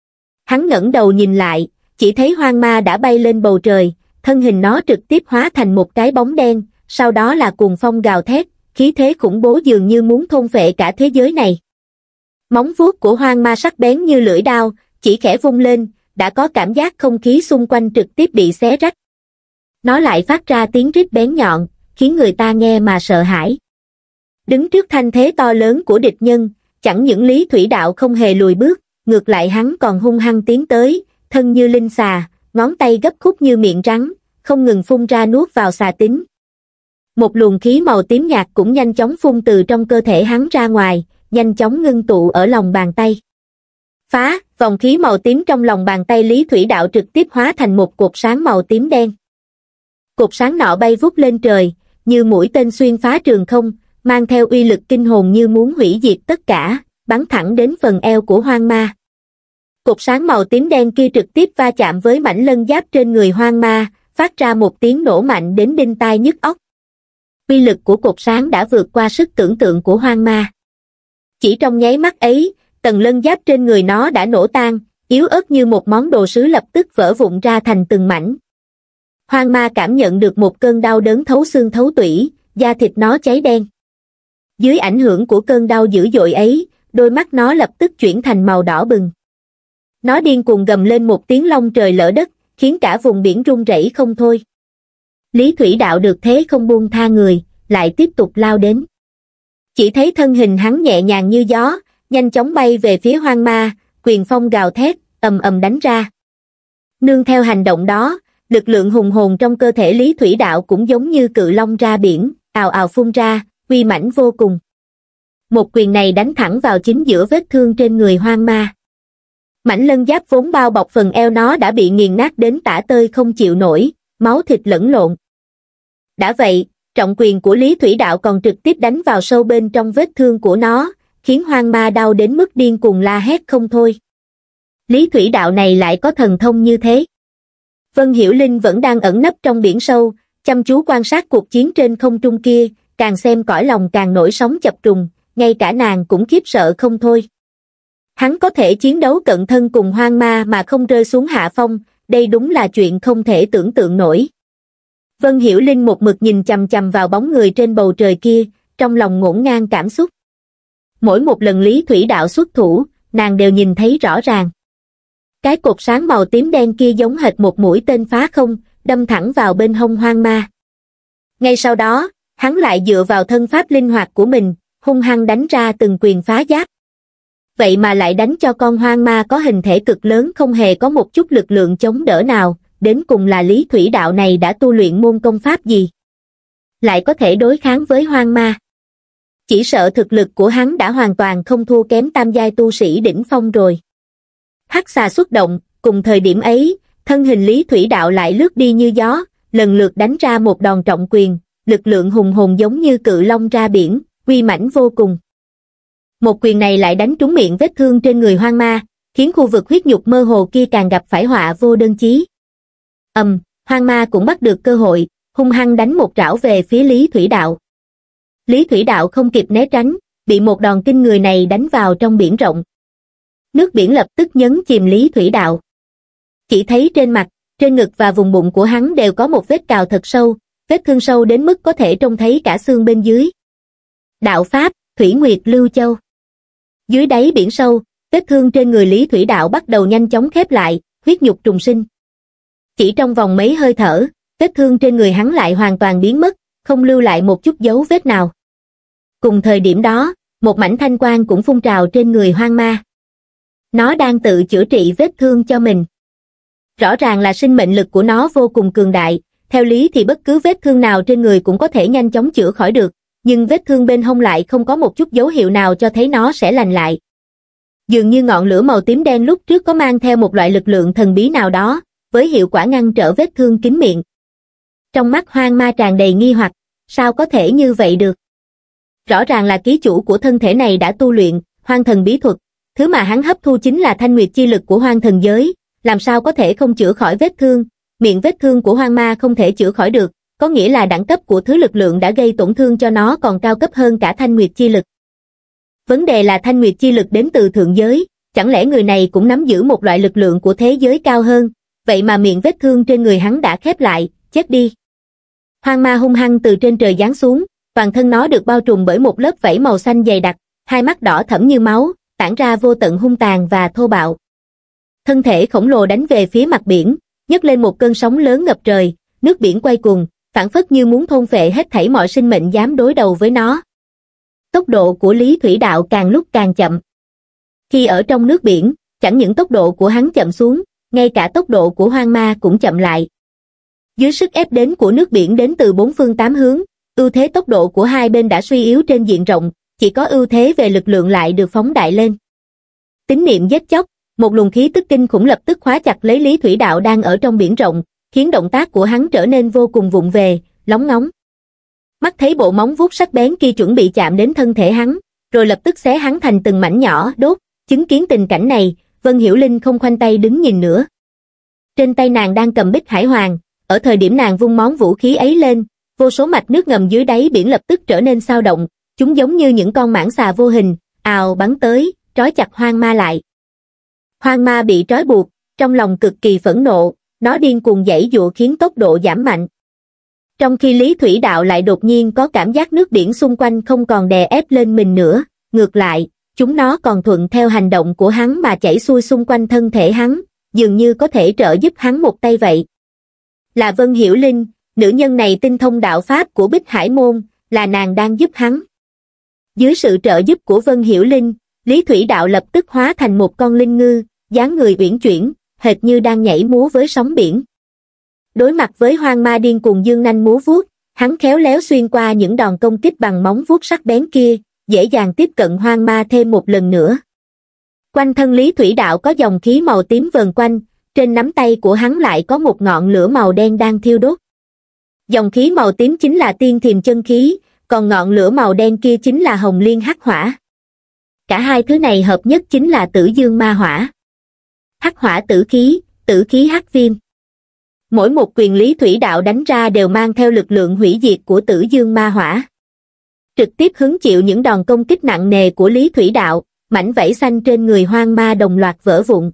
Hắn ngẩng đầu nhìn lại, chỉ thấy hoang ma đã bay lên bầu trời, thân hình nó trực tiếp hóa thành một cái bóng đen, sau đó là cuồng phong gào thét, khí thế khủng bố dường như muốn thôn phệ cả thế giới này. Móng vuốt của hoang ma sắc bén như lưỡi đao, chỉ khẽ vung lên, đã có cảm giác không khí xung quanh trực tiếp bị xé rách. Nó lại phát ra tiếng rít bén nhọn, khiến người ta nghe mà sợ hãi. Đứng trước thanh thế to lớn của địch nhân, chẳng những Lý Thủy Đạo không hề lùi bước, ngược lại hắn còn hung hăng tiến tới, thân như linh xà, ngón tay gấp khúc như miệng rắn, không ngừng phun ra nuốt vào xà tính. Một luồng khí màu tím nhạt cũng nhanh chóng phun từ trong cơ thể hắn ra ngoài, nhanh chóng ngưng tụ ở lòng bàn tay. Phá, vòng khí màu tím trong lòng bàn tay Lý Thủy Đạo trực tiếp hóa thành một cột sáng màu tím đen. Cột sáng nọ bay vút lên trời, như mũi tên xuyên phá trường không, mang theo uy lực kinh hồn như muốn hủy diệt tất cả, bắn thẳng đến phần eo của hoang ma. Cột sáng màu tím đen kia trực tiếp va chạm với mảnh lân giáp trên người hoang ma, phát ra một tiếng nổ mạnh đến đinh tai nhức óc. uy lực của cột sáng đã vượt qua sức tưởng tượng của hoang ma. Chỉ trong nháy mắt ấy, tầng lân giáp trên người nó đã nổ tan, yếu ớt như một món đồ sứ lập tức vỡ vụn ra thành từng mảnh. Hoang ma cảm nhận được một cơn đau đớn thấu xương thấu tủy, da thịt nó cháy đen. Dưới ảnh hưởng của cơn đau dữ dội ấy, đôi mắt nó lập tức chuyển thành màu đỏ bừng. Nó điên cuồng gầm lên một tiếng long trời lỡ đất, khiến cả vùng biển rung rẩy không thôi. Lý Thủy Đạo được thế không buông tha người, lại tiếp tục lao đến. Chỉ thấy thân hình hắn nhẹ nhàng như gió, nhanh chóng bay về phía hoang ma, quyền phong gào thét, ầm ầm đánh ra. Nương theo hành động đó, lực lượng hùng hồn trong cơ thể Lý Thủy Đạo cũng giống như cự long ra biển, ào ào phun ra, uy mãnh vô cùng. Một quyền này đánh thẳng vào chính giữa vết thương trên người hoang ma. Mảnh lân giáp vốn bao bọc phần eo nó đã bị nghiền nát đến tả tơi không chịu nổi, máu thịt lẫn lộn. Đã vậy, trọng quyền của Lý Thủy Đạo còn trực tiếp đánh vào sâu bên trong vết thương của nó, khiến hoang ma đau đến mức điên cuồng la hét không thôi. Lý Thủy Đạo này lại có thần thông như thế. Vân Hiểu Linh vẫn đang ẩn nấp trong biển sâu, chăm chú quan sát cuộc chiến trên không trung kia, càng xem cõi lòng càng nổi sóng chập trùng, ngay cả nàng cũng khiếp sợ không thôi. Hắn có thể chiến đấu cận thân cùng hoang ma mà không rơi xuống hạ phong, đây đúng là chuyện không thể tưởng tượng nổi. Vân Hiểu Linh một mực nhìn chằm chằm vào bóng người trên bầu trời kia, trong lòng ngổn ngang cảm xúc. Mỗi một lần Lý Thủy Đạo xuất thủ, nàng đều nhìn thấy rõ ràng. Cái cột sáng màu tím đen kia giống hệt một mũi tên phá không, đâm thẳng vào bên hông hoang ma. Ngay sau đó, hắn lại dựa vào thân pháp linh hoạt của mình, hung hăng đánh ra từng quyền phá giáp. Vậy mà lại đánh cho con hoang ma có hình thể cực lớn không hề có một chút lực lượng chống đỡ nào, đến cùng là Lý Thủy Đạo này đã tu luyện môn công pháp gì? Lại có thể đối kháng với hoang ma. Chỉ sợ thực lực của hắn đã hoàn toàn không thua kém tam giai tu sĩ đỉnh phong rồi. Hắc xà xuất động, cùng thời điểm ấy, thân hình Lý Thủy Đạo lại lướt đi như gió, lần lượt đánh ra một đòn trọng quyền, lực lượng hùng hồn giống như cự long ra biển, uy mãnh vô cùng. Một quyền này lại đánh trúng miệng vết thương trên người hoang ma, khiến khu vực huyết nhục mơ hồ kia càng gặp phải họa vô đơn chí. Ầm, hoang ma cũng bắt được cơ hội, hung hăng đánh một trảo về phía Lý Thủy Đạo. Lý Thủy Đạo không kịp né tránh, bị một đòn kinh người này đánh vào trong biển rộng. Nước biển lập tức nhấn chìm Lý Thủy Đạo. Chỉ thấy trên mặt, trên ngực và vùng bụng của hắn đều có một vết cào thật sâu, vết thương sâu đến mức có thể trông thấy cả xương bên dưới. Đạo pháp, Thủy Nguyệt Lưu Châu. Dưới đáy biển sâu, vết thương trên người Lý Thủy Đạo bắt đầu nhanh chóng khép lại, huyết nhục trùng sinh. Chỉ trong vòng mấy hơi thở, vết thương trên người hắn lại hoàn toàn biến mất, không lưu lại một chút dấu vết nào. Cùng thời điểm đó, một mảnh thanh quang cũng phun trào trên người hoang ma. Nó đang tự chữa trị vết thương cho mình. Rõ ràng là sinh mệnh lực của nó vô cùng cường đại, theo lý thì bất cứ vết thương nào trên người cũng có thể nhanh chóng chữa khỏi được, nhưng vết thương bên hông lại không có một chút dấu hiệu nào cho thấy nó sẽ lành lại. Dường như ngọn lửa màu tím đen lúc trước có mang theo một loại lực lượng thần bí nào đó, với hiệu quả ngăn trở vết thương kín miệng. Trong mắt hoang ma tràn đầy nghi hoặc, sao có thể như vậy được? Rõ ràng là ký chủ của thân thể này đã tu luyện hoang thần bí thuật, thứ mà hắn hấp thu chính là thanh nguyệt chi lực của hoang thần giới, làm sao có thể không chữa khỏi vết thương, miệng vết thương của hoang ma không thể chữa khỏi được, có nghĩa là đẳng cấp của thứ lực lượng đã gây tổn thương cho nó còn cao cấp hơn cả thanh nguyệt chi lực. Vấn đề là thanh nguyệt chi lực đến từ thượng giới, chẳng lẽ người này cũng nắm giữ một loại lực lượng của thế giới cao hơn, vậy mà miệng vết thương trên người hắn đã khép lại, chết đi. Hoang ma hung hăng từ trên trời giáng xuống, toàn thân nó được bao trùm bởi một lớp vảy màu xanh dày đặc, hai mắt đỏ thẫm như máu, tản ra vô tận hung tàn và thô bạo. Thân thể khổng lồ đánh về phía mặt biển, nhấc lên một cơn sóng lớn ngập trời, nước biển quay cuồng, phảng phất như muốn thôn phệ hết thảy mọi sinh mệnh dám đối đầu với nó. Tốc độ của Lý Thủy Đạo càng lúc càng chậm. Khi ở trong nước biển, chẳng những tốc độ của hắn chậm xuống, ngay cả tốc độ của hoang ma cũng chậm lại. Dưới sức ép đến của nước biển đến từ bốn phương tám hướng, ưu thế tốc độ của hai bên đã suy yếu trên diện rộng, chỉ có ưu thế về lực lượng lại được phóng đại lên. Tín niệm giết chóc, một luồng khí tức kinh khủng lập tức khóa chặt lấy Lý Thủy Đạo đang ở trong biển rộng, khiến động tác của hắn trở nên vô cùng vụng về, lóng ngóng. Mắt thấy bộ móng vuốt sắc bén kia chuẩn bị chạm đến thân thể hắn, rồi lập tức xé hắn thành từng mảnh nhỏ, đốt. Chứng kiến tình cảnh này, Vân Hiểu Linh không khoanh tay đứng nhìn nữa. Trên tay nàng đang cầm Bích Hải Hoàng, ở thời điểm nàng vung món vũ khí ấy lên, vô số mạch nước ngầm dưới đáy biển lập tức trở nên xao động, chúng giống như những con mãng xà vô hình, ào bắn tới, trói chặt Hoang Ma lại. Hoang Ma bị trói buộc, trong lòng cực kỳ phẫn nộ, nó điên cuồng giãy giụa khiến tốc độ giảm mạnh. Trong khi Lý Thủy Đạo lại đột nhiên có cảm giác nước biển xung quanh không còn đè ép lên mình nữa, ngược lại, chúng nó còn thuận theo hành động của hắn mà chảy xuôi xung quanh thân thể hắn, dường như có thể trợ giúp hắn một tay vậy. Là Vân Hiểu Linh, nữ nhân này tinh thông đạo pháp của Bích Hải Môn, là nàng đang giúp hắn. Dưới sự trợ giúp của Vân Hiểu Linh, Lý Thủy Đạo lập tức hóa thành một con linh ngư, dáng người uyển chuyển, hệt như đang nhảy múa với sóng biển. Đối mặt với Hoang Ma điên cuồng dương nanh múa vuốt, hắn khéo léo xuyên qua những đòn công kích bằng móng vuốt sắc bén kia, dễ dàng tiếp cận Hoang Ma thêm một lần nữa. Quanh thân Lý Thủy Đạo có dòng khí màu tím vờn quanh, trên nắm tay của hắn lại có một ngọn lửa màu đen đang thiêu đốt. Dòng khí màu tím chính là tiên thiềm chân khí, còn ngọn lửa màu đen kia chính là hồng liên hắc hỏa. Cả hai thứ này hợp nhất chính là tử dương ma hỏa. Hắc hỏa tử khí, tử khí hắc viêm. Mỗi một quyền Lý Thủy Đạo đánh ra đều mang theo lực lượng hủy diệt của tử dương ma hỏa. Trực tiếp hứng chịu những đòn công kích nặng nề của Lý Thủy Đạo, mảnh vảy xanh trên người Hoang Ma đồng loạt vỡ vụn.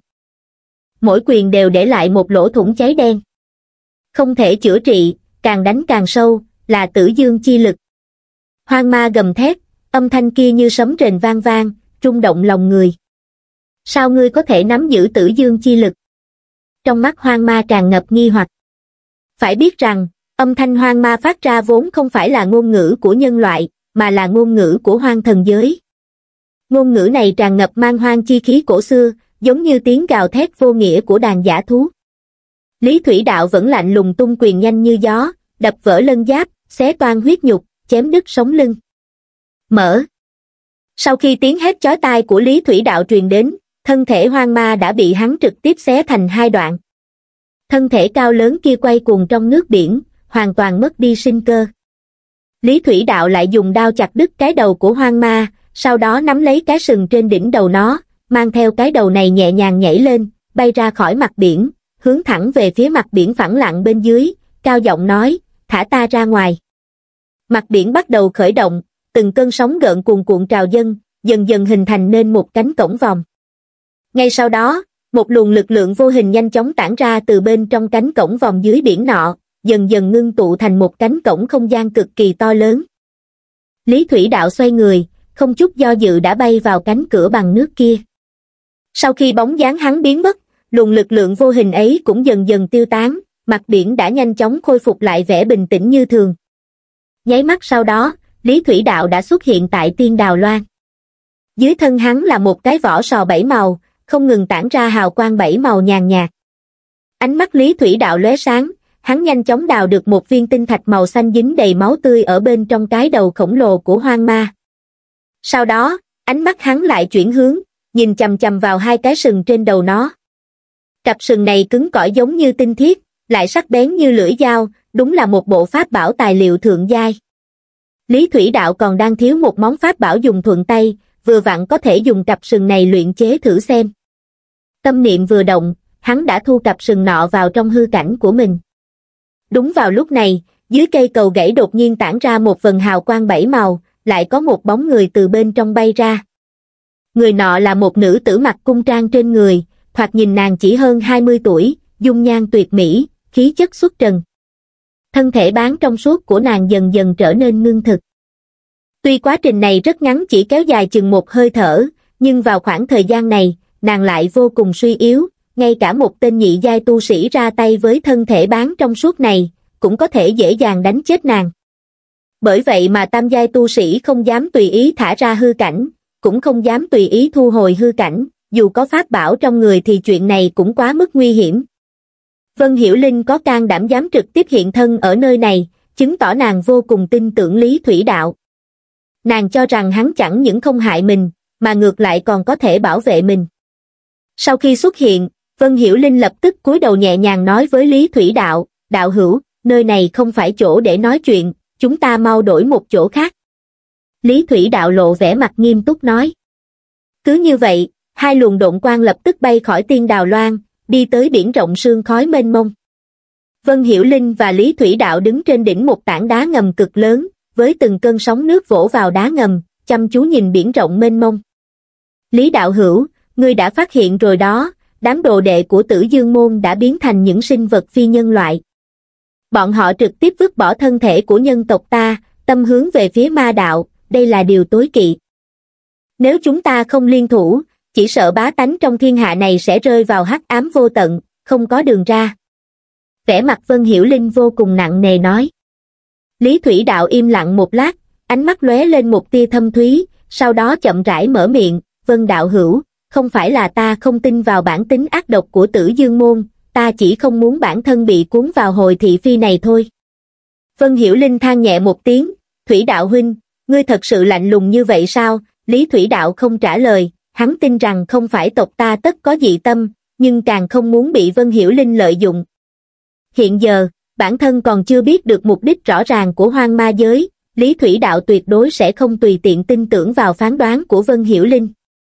Mỗi quyền đều để lại một lỗ thủng cháy đen. Không thể chữa trị, càng đánh càng sâu, là tử dương chi lực. Hoang Ma gầm thét, âm thanh kia như sấm rền vang vang, rung động lòng người. Sao ngươi có thể nắm giữ tử dương chi lực? Trong mắt Hoang Ma tràn ngập nghi hoặc. Phải biết rằng, âm thanh Hoang Ma phát ra vốn không phải là ngôn ngữ của nhân loại, mà là ngôn ngữ của hoang thần giới. Ngôn ngữ này tràn ngập man hoang chi khí cổ xưa, giống như tiếng gào thét vô nghĩa của đàn dã thú. Lý Thủy Đạo vẫn lạnh lùng tung quyền nhanh như gió, đập vỡ lân giáp, xé toang huyết nhục, chém đứt sống lưng. Mở. Sau khi tiếng hét chói tai của Lý Thủy Đạo truyền đến, thân thể Hoang Ma đã bị hắn trực tiếp xé thành hai đoạn. Thân thể cao lớn kia quay cuồng trong nước biển, hoàn toàn mất đi sinh cơ. Lý Thủy Đạo lại dùng đao chặt đứt cái đầu của Hoang Ma, sau đó nắm lấy cái sừng trên đỉnh đầu nó, mang theo cái đầu này nhẹ nhàng nhảy lên, bay ra khỏi mặt biển, hướng thẳng về phía mặt biển phẳng lặng bên dưới, cao giọng nói, thả ta ra ngoài. Mặt biển bắt đầu khởi động, từng cơn sóng gợn cuồn cuộn trào dâng, dần dần hình thành nên một cánh cổng vòm. Ngay sau đó, một luồng lực lượng vô hình nhanh chóng tản ra từ bên trong cánh cổng vòm dưới biển nọ, dần dần ngưng tụ thành một cánh cổng không gian cực kỳ to lớn. Lý Thủy Đạo xoay người, không chút do dự đã bay vào cánh cửa bằng nước kia. Sau khi bóng dáng hắn biến mất, luồng lực lượng vô hình ấy cũng dần dần tiêu tán, mặt biển đã nhanh chóng khôi phục lại vẻ bình tĩnh như thường. Nháy mắt sau đó, Lý Thủy Đạo đã xuất hiện tại Tiên Đào Loan. Dưới thân hắn là một cái vỏ sò bảy màu, không ngừng tản ra hào quang bảy màu nhàn nhạt. Ánh mắt Lý Thủy Đạo lóe sáng, hắn nhanh chóng đào được một viên tinh thạch màu xanh dính đầy máu tươi ở bên trong cái đầu khổng lồ của Hoang Ma. Sau đó, ánh mắt hắn lại chuyển hướng, nhìn chằm chằm vào hai cái sừng trên đầu nó. Cặp sừng này cứng cỏi giống như tinh thiết, lại sắc bén như lưỡi dao, đúng là một bộ pháp bảo tài liệu thượng giai. Lý Thủy Đạo còn đang thiếu một món pháp bảo dùng thuận tay, vừa vặn có thể dùng cặp sừng này luyện chế thử xem. Tâm niệm vừa động, hắn đã thu cặp sừng nọ vào trong hư cảnh của mình. Đúng vào lúc này, dưới cây cầu gãy đột nhiên tản ra một vần hào quang bảy màu, lại có một bóng người từ bên trong bay ra. Người nọ là một nữ tử mặc cung trang trên người, thoạt nhìn nàng chỉ hơn hai mươi tuổi, dung nhan tuyệt mỹ, khí chất xuất trần. Thân thể bán trong suốt của nàng dần dần trở nên ngưng thực. Tuy quá trình này rất ngắn, chỉ kéo dài chừng một hơi thở, nhưng vào khoảng thời gian này, nàng lại vô cùng suy yếu, ngay cả một tên nhị giai tu sĩ ra tay với thân thể bán trong suốt này, cũng có thể dễ dàng đánh chết nàng. Bởi vậy mà tam giai tu sĩ không dám tùy ý thả ra hư cảnh, cũng không dám tùy ý thu hồi hư cảnh, dù có pháp bảo trong người thì chuyện này cũng quá mức nguy hiểm. Vân Hiểu Linh có can đảm dám trực tiếp hiện thân ở nơi này, chứng tỏ nàng vô cùng tin tưởng Lý Thủy Đạo. Nàng cho rằng hắn chẳng những không hại mình, mà ngược lại còn có thể bảo vệ mình. Sau khi xuất hiện, Vân Hiểu Linh lập tức cúi đầu nhẹ nhàng nói với Lý Thủy Đạo, đạo hữu, nơi này không phải chỗ để nói chuyện, chúng ta mau đổi một chỗ khác. Lý Thủy Đạo lộ vẻ mặt nghiêm túc nói. Cứ như vậy, hai luồng độn quang lập tức bay khỏi Tiên Đào Loan, đi tới biển rộng sương khói mênh mông. Vân Hiểu Linh và Lý Thủy Đạo đứng trên đỉnh một tảng đá ngầm cực lớn, với từng cơn sóng nước vỗ vào đá ngầm, chăm chú nhìn biển rộng mênh mông. Lý đạo hữu, ngươi đã phát hiện rồi đó, đám đồ đệ của Tử Dương Môn đã biến thành những sinh vật phi nhân loại. Bọn họ trực tiếp vứt bỏ thân thể của nhân tộc ta, tâm hướng về phía ma đạo, đây là điều tối kỵ. Nếu chúng ta không liên thủ, chỉ sợ bá tánh trong thiên hạ này sẽ rơi vào hắc ám vô tận, không có đường ra. Vẻ mặt Vân Hiểu Linh vô cùng nặng nề nói. Lý Thủy Đạo im lặng một lát, ánh mắt lóe lên một tia thâm thúy, sau đó chậm rãi mở miệng, Vân đạo hữu, không phải là ta không tin vào bản tính ác độc của Tử Dương Môn, ta chỉ không muốn bản thân bị cuốn vào hồi thị phi này thôi. Vân Hiểu Linh than nhẹ một tiếng, Thủy Đạo huynh, ngươi thật sự lạnh lùng như vậy sao? Lý Thủy Đạo không trả lời, hắn tin rằng không phải tộc ta tất có dị tâm, nhưng càng không muốn bị Vân Hiểu Linh lợi dụng. Hiện giờ, bản thân còn chưa biết được mục đích rõ ràng của Hoang Ma Giới, Lý Thủy Đạo tuyệt đối sẽ không tùy tiện tin tưởng vào phán đoán của Vân Hiểu Linh.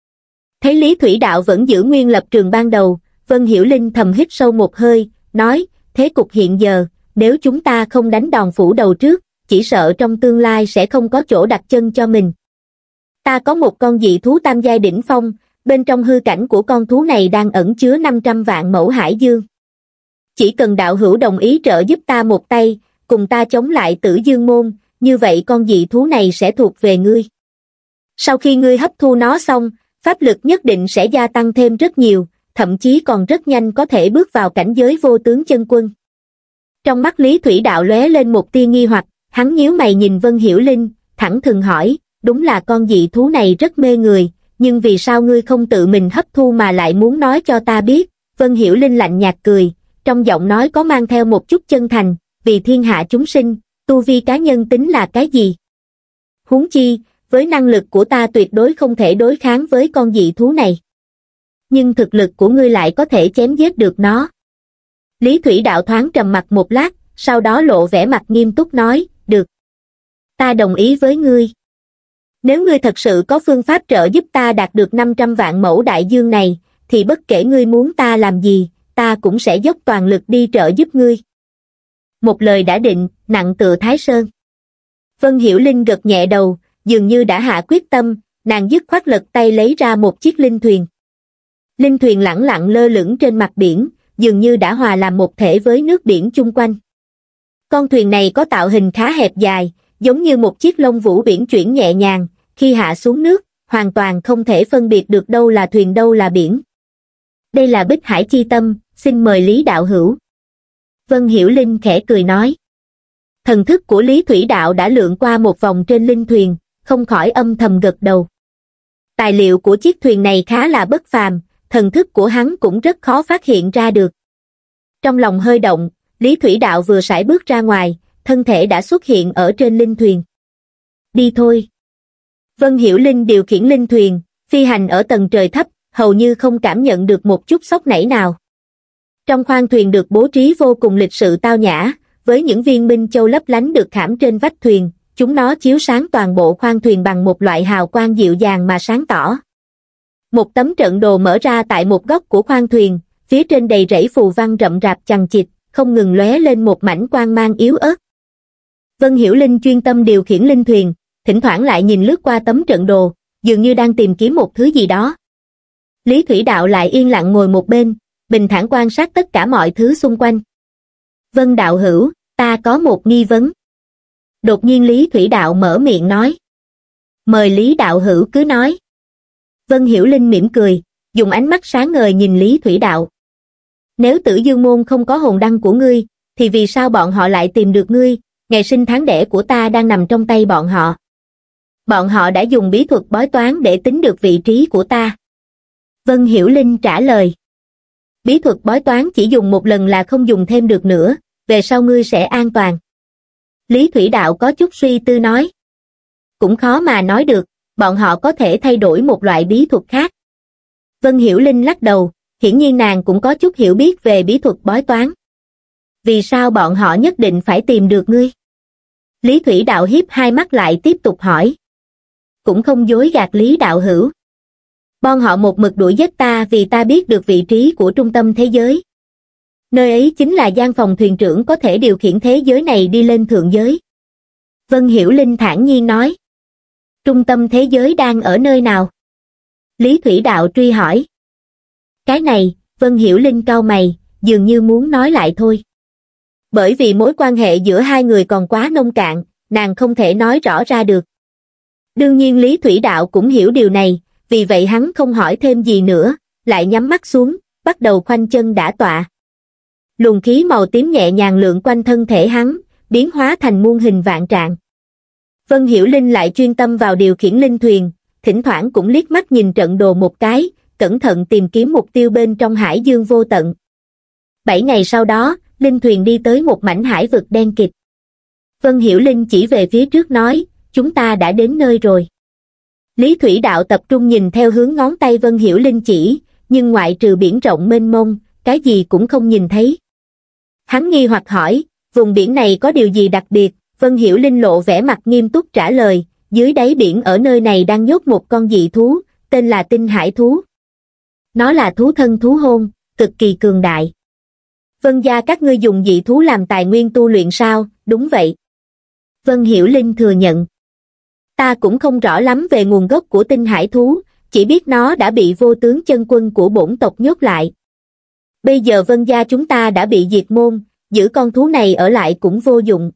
Thấy Lý Thủy Đạo vẫn giữ nguyên lập trường ban đầu, Vân Hiểu Linh thầm hít sâu một hơi, nói, thế cục hiện giờ, nếu chúng ta không đánh đòn phủ đầu trước, chỉ sợ trong tương lai sẽ không có chỗ đặt chân cho mình. Ta có một con dị thú tam giai đỉnh phong, bên trong hư cảnh của con thú này đang ẩn chứa năm trăm vạn mẫu hải dương. Chỉ cần đạo hữu đồng ý trợ giúp ta một tay, cùng ta chống lại Tử Dương Môn, như vậy con dị thú này sẽ thuộc về ngươi. Sau khi ngươi hấp thu nó xong, pháp lực nhất định sẽ gia tăng thêm rất nhiều, thậm chí còn rất nhanh có thể bước vào cảnh giới vô tướng chân quân. Trong mắt Lý Thủy Đạo lóe lên một tia nghi hoặc, hắn nhíu mày nhìn Vân Hiểu Linh, thẳng thừng hỏi, đúng là con dị thú này rất mê người, nhưng vì sao ngươi không tự mình hấp thu mà lại muốn nói cho ta biết? Vân Hiểu Linh lạnh nhạt cười, trong giọng nói có mang theo một chút chân thành, vì thiên hạ chúng sinh, tu vi cá nhân tính là cái gì? Huống chi, với năng lực của ta tuyệt đối không thể đối kháng với con dị thú này. Nhưng thực lực của ngươi lại có thể chém giết được nó. Lý Thủy Đạo thoáng trầm mặt một lát, sau đó lộ vẻ mặt nghiêm túc nói, được. Ta đồng ý với ngươi. Nếu ngươi thật sự có phương pháp trợ giúp ta đạt được năm trăm vạn mẫu đại dương này, thì bất kể ngươi muốn ta làm gì, ta cũng sẽ dốc toàn lực đi trợ giúp ngươi. Một lời đã định, nặng tựa Thái Sơn. Vân Hiểu Linh gật nhẹ đầu, dường như đã hạ quyết tâm, nàng dứt khoát lật tay lấy ra một chiếc linh thuyền. Linh thuyền lẳng lặng lơ lửng trên mặt biển, dường như đã hòa làm một thể với nước biển chung quanh. Con thuyền này có tạo hình khá hẹp dài, giống như một chiếc lông vũ biển chuyển nhẹ nhàng, khi hạ xuống nước, hoàn toàn không thể phân biệt được đâu là thuyền đâu là biển. Đây là Bích Hải Chi Tâm, xin mời Lý đạo hữu. Vân Hiểu Linh khẽ cười nói. Thần thức của Lý Thủy Đạo đã lượn qua một vòng trên linh thuyền, không khỏi âm thầm gật đầu. Tài liệu của chiếc thuyền này khá là bất phàm, thần thức của hắn cũng rất khó phát hiện ra được. Trong lòng hơi động, Lý Thủy Đạo vừa sải bước ra ngoài, thân thể đã xuất hiện ở trên linh thuyền. Đi thôi. Vân Hiểu Linh điều khiển linh thuyền, phi hành ở tầng trời thấp, hầu như không cảm nhận được một chút sốc nảy nào. Trong khoang thuyền được bố trí vô cùng lịch sự tao nhã, với những viên minh châu lấp lánh được khảm trên vách thuyền, chúng nó chiếu sáng toàn bộ khoang thuyền bằng một loại hào quang dịu dàng mà sáng tỏ. Một tấm trận đồ mở ra tại một góc của khoang thuyền, phía trên đầy rẫy phù văn rậm rạp chằng chịt, không ngừng lóe lên một mảnh quang mang yếu ớt. Vân Hiểu Linh chuyên tâm điều khiển linh thuyền, thỉnh thoảng lại nhìn lướt qua tấm trận đồ, dường như đang tìm kiếm một thứ gì đó. Lý Thủy Đạo lại yên lặng ngồi một bên, bình thản quan sát tất cả mọi thứ xung quanh. Vân đạo hữu, ta có một nghi vấn. Đột nhiên Lý Thủy Đạo mở miệng nói. Mời Lý đạo hữu cứ nói. Vân Hiểu Linh mỉm cười, dùng ánh mắt sáng ngời nhìn Lý Thủy Đạo. Nếu Tử Dương Môn không có hồn đăng của ngươi, thì vì sao bọn họ lại tìm được ngươi? Ngày sinh tháng đẻ của ta đang nằm trong tay bọn họ. Bọn họ đã dùng bí thuật bói toán để tính được vị trí của ta. Vân Hiểu Linh trả lời. Bí thuật bói toán chỉ dùng một lần là không dùng thêm được nữa, về sau ngươi sẽ an toàn. Lý Thủy Đạo có chút suy tư nói. Cũng khó mà nói được, bọn họ có thể thay đổi một loại bí thuật khác. Vân Hiểu Linh lắc đầu, hiển nhiên nàng cũng có chút hiểu biết về bí thuật bói toán. Vì sao bọn họ nhất định phải tìm được ngươi? Lý Thủy Đạo hiếp hai mắt lại tiếp tục hỏi. Cũng không dối gạt Lý đạo hữu. Bọn họ một mực đuổi giết ta vì ta biết được vị trí của trung tâm thế giới. Nơi ấy chính là gian phòng thuyền trưởng có thể điều khiển thế giới này đi lên thượng giới. Vân Hiểu Linh thản nhiên nói. Trung tâm thế giới đang ở nơi nào? Lý Thủy Đạo truy hỏi. Cái này, Vân Hiểu Linh cau mày, dường như muốn nói lại thôi. Bởi vì mối quan hệ giữa hai người còn quá nông cạn, nàng không thể nói rõ ra được. Đương nhiên Lý Thủy Đạo cũng hiểu điều này, vì vậy hắn không hỏi thêm gì nữa, lại nhắm mắt xuống, bắt đầu khoanh chân đả tọa. Luồng khí màu tím nhẹ nhàng lượn quanh thân thể hắn, biến hóa thành muôn hình vạn trạng. Vân Hiểu Linh lại chuyên tâm vào điều khiển linh thuyền, thỉnh thoảng cũng liếc mắt nhìn trận đồ một cái, cẩn thận tìm kiếm mục tiêu bên trong hải dương vô tận. Bảy ngày sau đó, linh thuyền đi tới một mảnh hải vực đen kịt. Vân Hiểu Linh chỉ về phía trước nói, chúng ta đã đến nơi rồi. Lý Thủy Đạo tập trung nhìn theo hướng ngón tay Vân Hiểu Linh chỉ, nhưng ngoại trừ biển rộng mênh mông, cái gì cũng không nhìn thấy. Hắn nghi hoặc hỏi, vùng biển này có điều gì đặc biệt? Vân Hiểu Linh lộ vẻ mặt nghiêm túc trả lời, dưới đáy biển ở nơi này đang nhốt một con dị thú, tên là tinh hải thú. Nó là thú thân thú hôn, cực kỳ cường đại. Vân gia các ngươi dùng dị thú làm tài nguyên tu luyện sao? Đúng vậy. Vân Hiểu Linh thừa nhận. Ta cũng không rõ lắm về nguồn gốc của tinh hải thú, chỉ biết nó đã bị vô tướng chân quân của bổn tộc nhốt lại. Bây giờ Vân gia chúng ta đã bị diệt môn, giữ con thú này ở lại cũng vô dụng.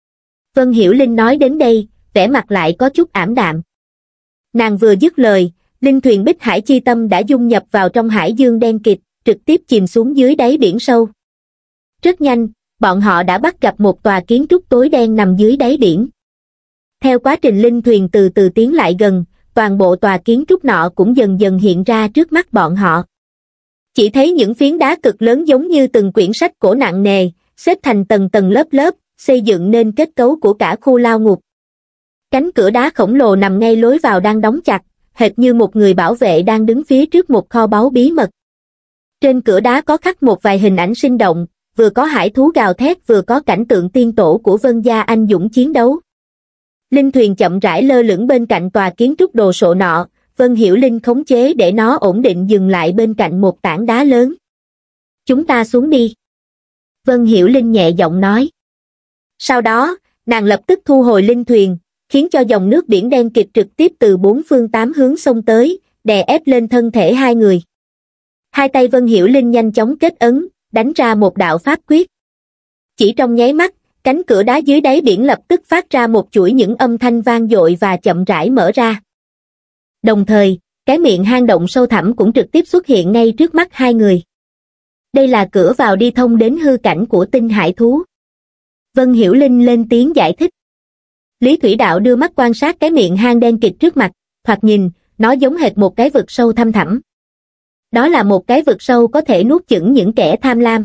Vân Hiểu Linh nói đến đây, vẻ mặt lại có chút ảm đạm. Nàng vừa dứt lời, linh thuyền Bích Hải Chi Tâm đã dung nhập vào trong hải dương đen kịt, trực tiếp chìm xuống dưới đáy biển sâu. Rất nhanh, bọn họ đã bắt gặp một tòa kiến trúc tối đen nằm dưới đáy biển. Theo quá trình linh thuyền từ từ tiến lại gần, toàn bộ tòa kiến trúc nọ cũng dần dần hiện ra trước mắt bọn họ. Chỉ thấy những phiến đá cực lớn giống như từng quyển sách cổ nặng nề, xếp thành tầng tầng lớp lớp, xây dựng nên kết cấu của cả khu lao ngục. Cánh cửa đá khổng lồ nằm ngay lối vào đang đóng chặt, hệt như một người bảo vệ đang đứng phía trước một kho báu bí mật. Trên cửa đá có khắc một vài hình ảnh sinh động, vừa có hải thú gào thét vừa có cảnh tượng tiên tổ của Vân gia anh dũng chiến đấu. Linh thuyền chậm rãi lơ lửng bên cạnh tòa kiến trúc đồ sộ nọ, Vân Hiểu Linh khống chế để nó ổn định dừng lại bên cạnh một tảng đá lớn. Chúng ta xuống đi. Vân Hiểu Linh nhẹ giọng nói. Sau đó, nàng lập tức thu hồi linh thuyền, khiến cho dòng nước biển đen kịt trực tiếp từ bốn phương tám hướng xông tới, đè ép lên thân thể hai người. Hai tay Vân Hiểu Linh nhanh chóng kết ấn, đánh ra một đạo pháp quyết. Chỉ trong nháy mắt, cánh cửa đá dưới đáy biển lập tức phát ra một chuỗi những âm thanh vang dội và chậm rãi mở ra. Đồng thời, cái miệng hang động sâu thẳm cũng trực tiếp xuất hiện ngay trước mắt hai người. Đây là cửa vào đi thông đến hư cảnh của tinh hải thú. Vân Hiểu Linh lên tiếng giải thích. Lý Thủy Đạo đưa mắt quan sát cái miệng hang đen kịt trước mặt, thoạt nhìn, nó giống hệt một cái vực sâu thăm thẳm. Đó là một cái vực sâu có thể nuốt chửng những kẻ tham lam.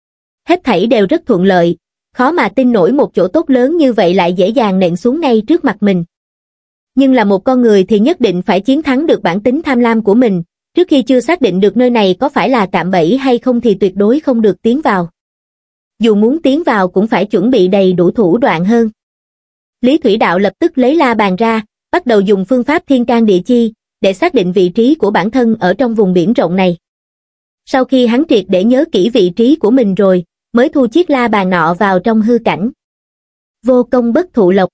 Hết thảy đều rất thuận lợi, khó mà tin nổi một chỗ tốt lớn như vậy lại dễ dàng nện xuống ngay trước mặt mình. Nhưng là một con người thì nhất định phải chiến thắng được bản tính tham lam của mình, trước khi chưa xác định được nơi này có phải là cạm bẫy hay không thì tuyệt đối không được tiến vào. Dù muốn tiến vào cũng phải chuẩn bị đầy đủ thủ đoạn hơn. Lý Thủy Đạo lập tức lấy la bàn ra, bắt đầu dùng phương pháp thiên can địa chi, để xác định vị trí của bản thân ở trong vùng biển rộng này. Sau khi hắn triệt để nhớ kỹ vị trí của mình rồi, mới thu chiếc la bàn nọ vào trong hư cảnh. Vô công bất thụ lộc.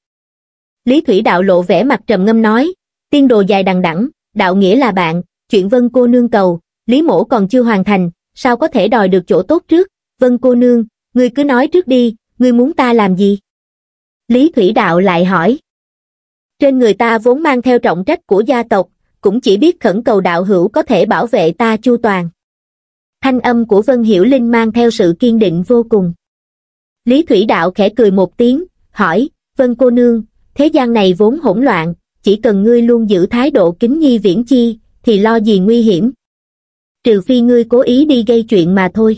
Lý Thủy Đạo lộ vẻ mặt trầm ngâm nói, tiên đồ dài đằng đẵng, đạo nghĩa là bạn, chuyện Vân cô nương cầu, Lý mỗ còn chưa hoàn thành, sao có thể đòi được chỗ tốt trước? Vân cô nương, ngươi cứ nói trước đi, ngươi muốn ta làm gì? Lý Thủy Đạo lại hỏi. Trên người ta vốn mang theo trọng trách của gia tộc, cũng chỉ biết khẩn cầu đạo hữu có thể bảo vệ ta chu toàn. Thanh âm của Vân Hiểu Linh mang theo sự kiên định vô cùng. Lý Thủy Đạo khẽ cười một tiếng, hỏi, Vân cô nương, thế gian này vốn hỗn loạn, chỉ cần ngươi luôn giữ thái độ kính nhi viễn chi, thì lo gì nguy hiểm. Trừ phi ngươi cố ý đi gây chuyện mà thôi.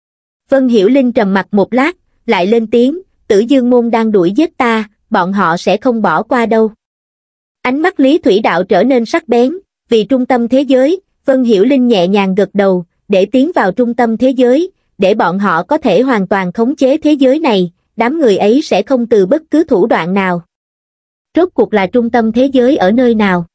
Vân Hiểu Linh trầm mặc một lát, lại lên tiếng, Tử Dương môn đang đuổi giết ta, bọn họ sẽ không bỏ qua đâu. Ánh mắt Lý Thủy Đạo trở nên sắc bén, vì trung tâm thế giới, Vân Hiểu Linh nhẹ nhàng gật đầu, để tiến vào trung tâm thế giới, để bọn họ có thể hoàn toàn khống chế thế giới này, đám người ấy sẽ không từ bất cứ thủ đoạn nào. Rốt cuộc là trung tâm thế giới ở nơi nào?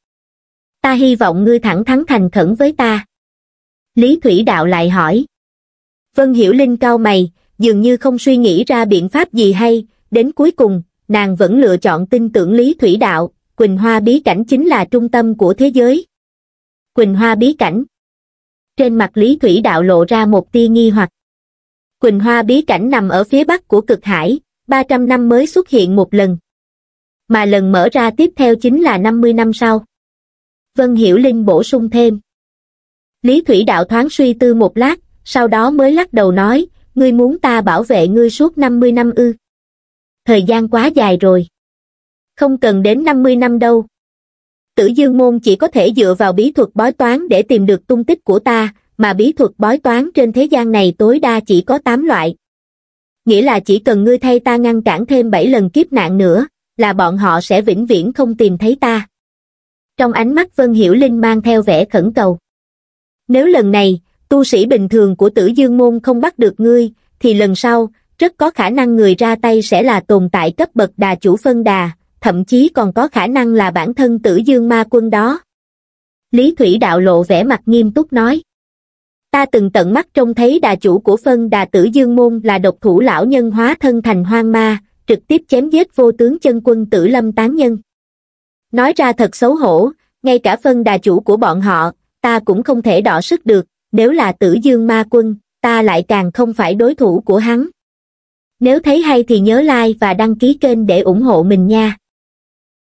Ta hy vọng ngươi thẳng thắn thành khẩn với ta. Lý Thủy Đạo lại hỏi. Vân Hiểu Linh cau mày, dường như không suy nghĩ ra biện pháp gì hay, đến cuối cùng, nàng vẫn lựa chọn tin tưởng Lý Thủy Đạo, Quỳnh Hoa bí cảnh chính là trung tâm của thế giới. Quỳnh Hoa bí cảnh. Trên mặt Lý Thủy Đạo lộ ra một tia nghi hoặc. Quỳnh Hoa bí cảnh nằm ở phía bắc của cực hải, ba trăm năm mới xuất hiện một lần. Mà lần mở ra tiếp theo chính là năm mươi năm sau. Vân Hiểu Linh bổ sung thêm. Lý Thủy Đạo thoáng suy tư một lát, sau đó mới lắc đầu nói, ngươi muốn ta bảo vệ ngươi suốt năm mươi năm ư? Thời gian quá dài rồi. Không cần đến năm mươi năm đâu. Tử Dương Môn chỉ có thể dựa vào bí thuật bói toán để tìm được tung tích của ta, mà bí thuật bói toán trên thế gian này tối đa chỉ có tám loại. Nghĩa là chỉ cần ngươi thay ta ngăn cản thêm bảy lần kiếp nạn nữa, là bọn họ sẽ vĩnh viễn không tìm thấy ta. Trong ánh mắt Vân Hiểu Linh mang theo vẻ khẩn cầu. Nếu lần này, tu sĩ bình thường của Tử Dương Môn không bắt được ngươi, thì lần sau, rất có khả năng người ra tay sẽ là tồn tại cấp bậc đà chủ phân đà, thậm chí còn có khả năng là bản thân Tử Dương Ma Quân đó. Lý Thủy Đạo lộ vẻ mặt nghiêm túc nói. Ta từng tận mắt trông thấy đà chủ của phân đà Tử Dương Môn là độc thủ lão nhân hóa thân thành hoang ma, trực tiếp chém giết vô tướng chân quân Tử Lâm tán nhân. Nói ra thật xấu hổ, ngay cả phân đà chủ của bọn họ, ta cũng không thể đọ sức được, nếu là Tử Dương Ma Quân, ta lại càng không phải đối thủ của hắn. Nếu thấy hay thì nhớ like và đăng ký kênh để ủng hộ mình nha.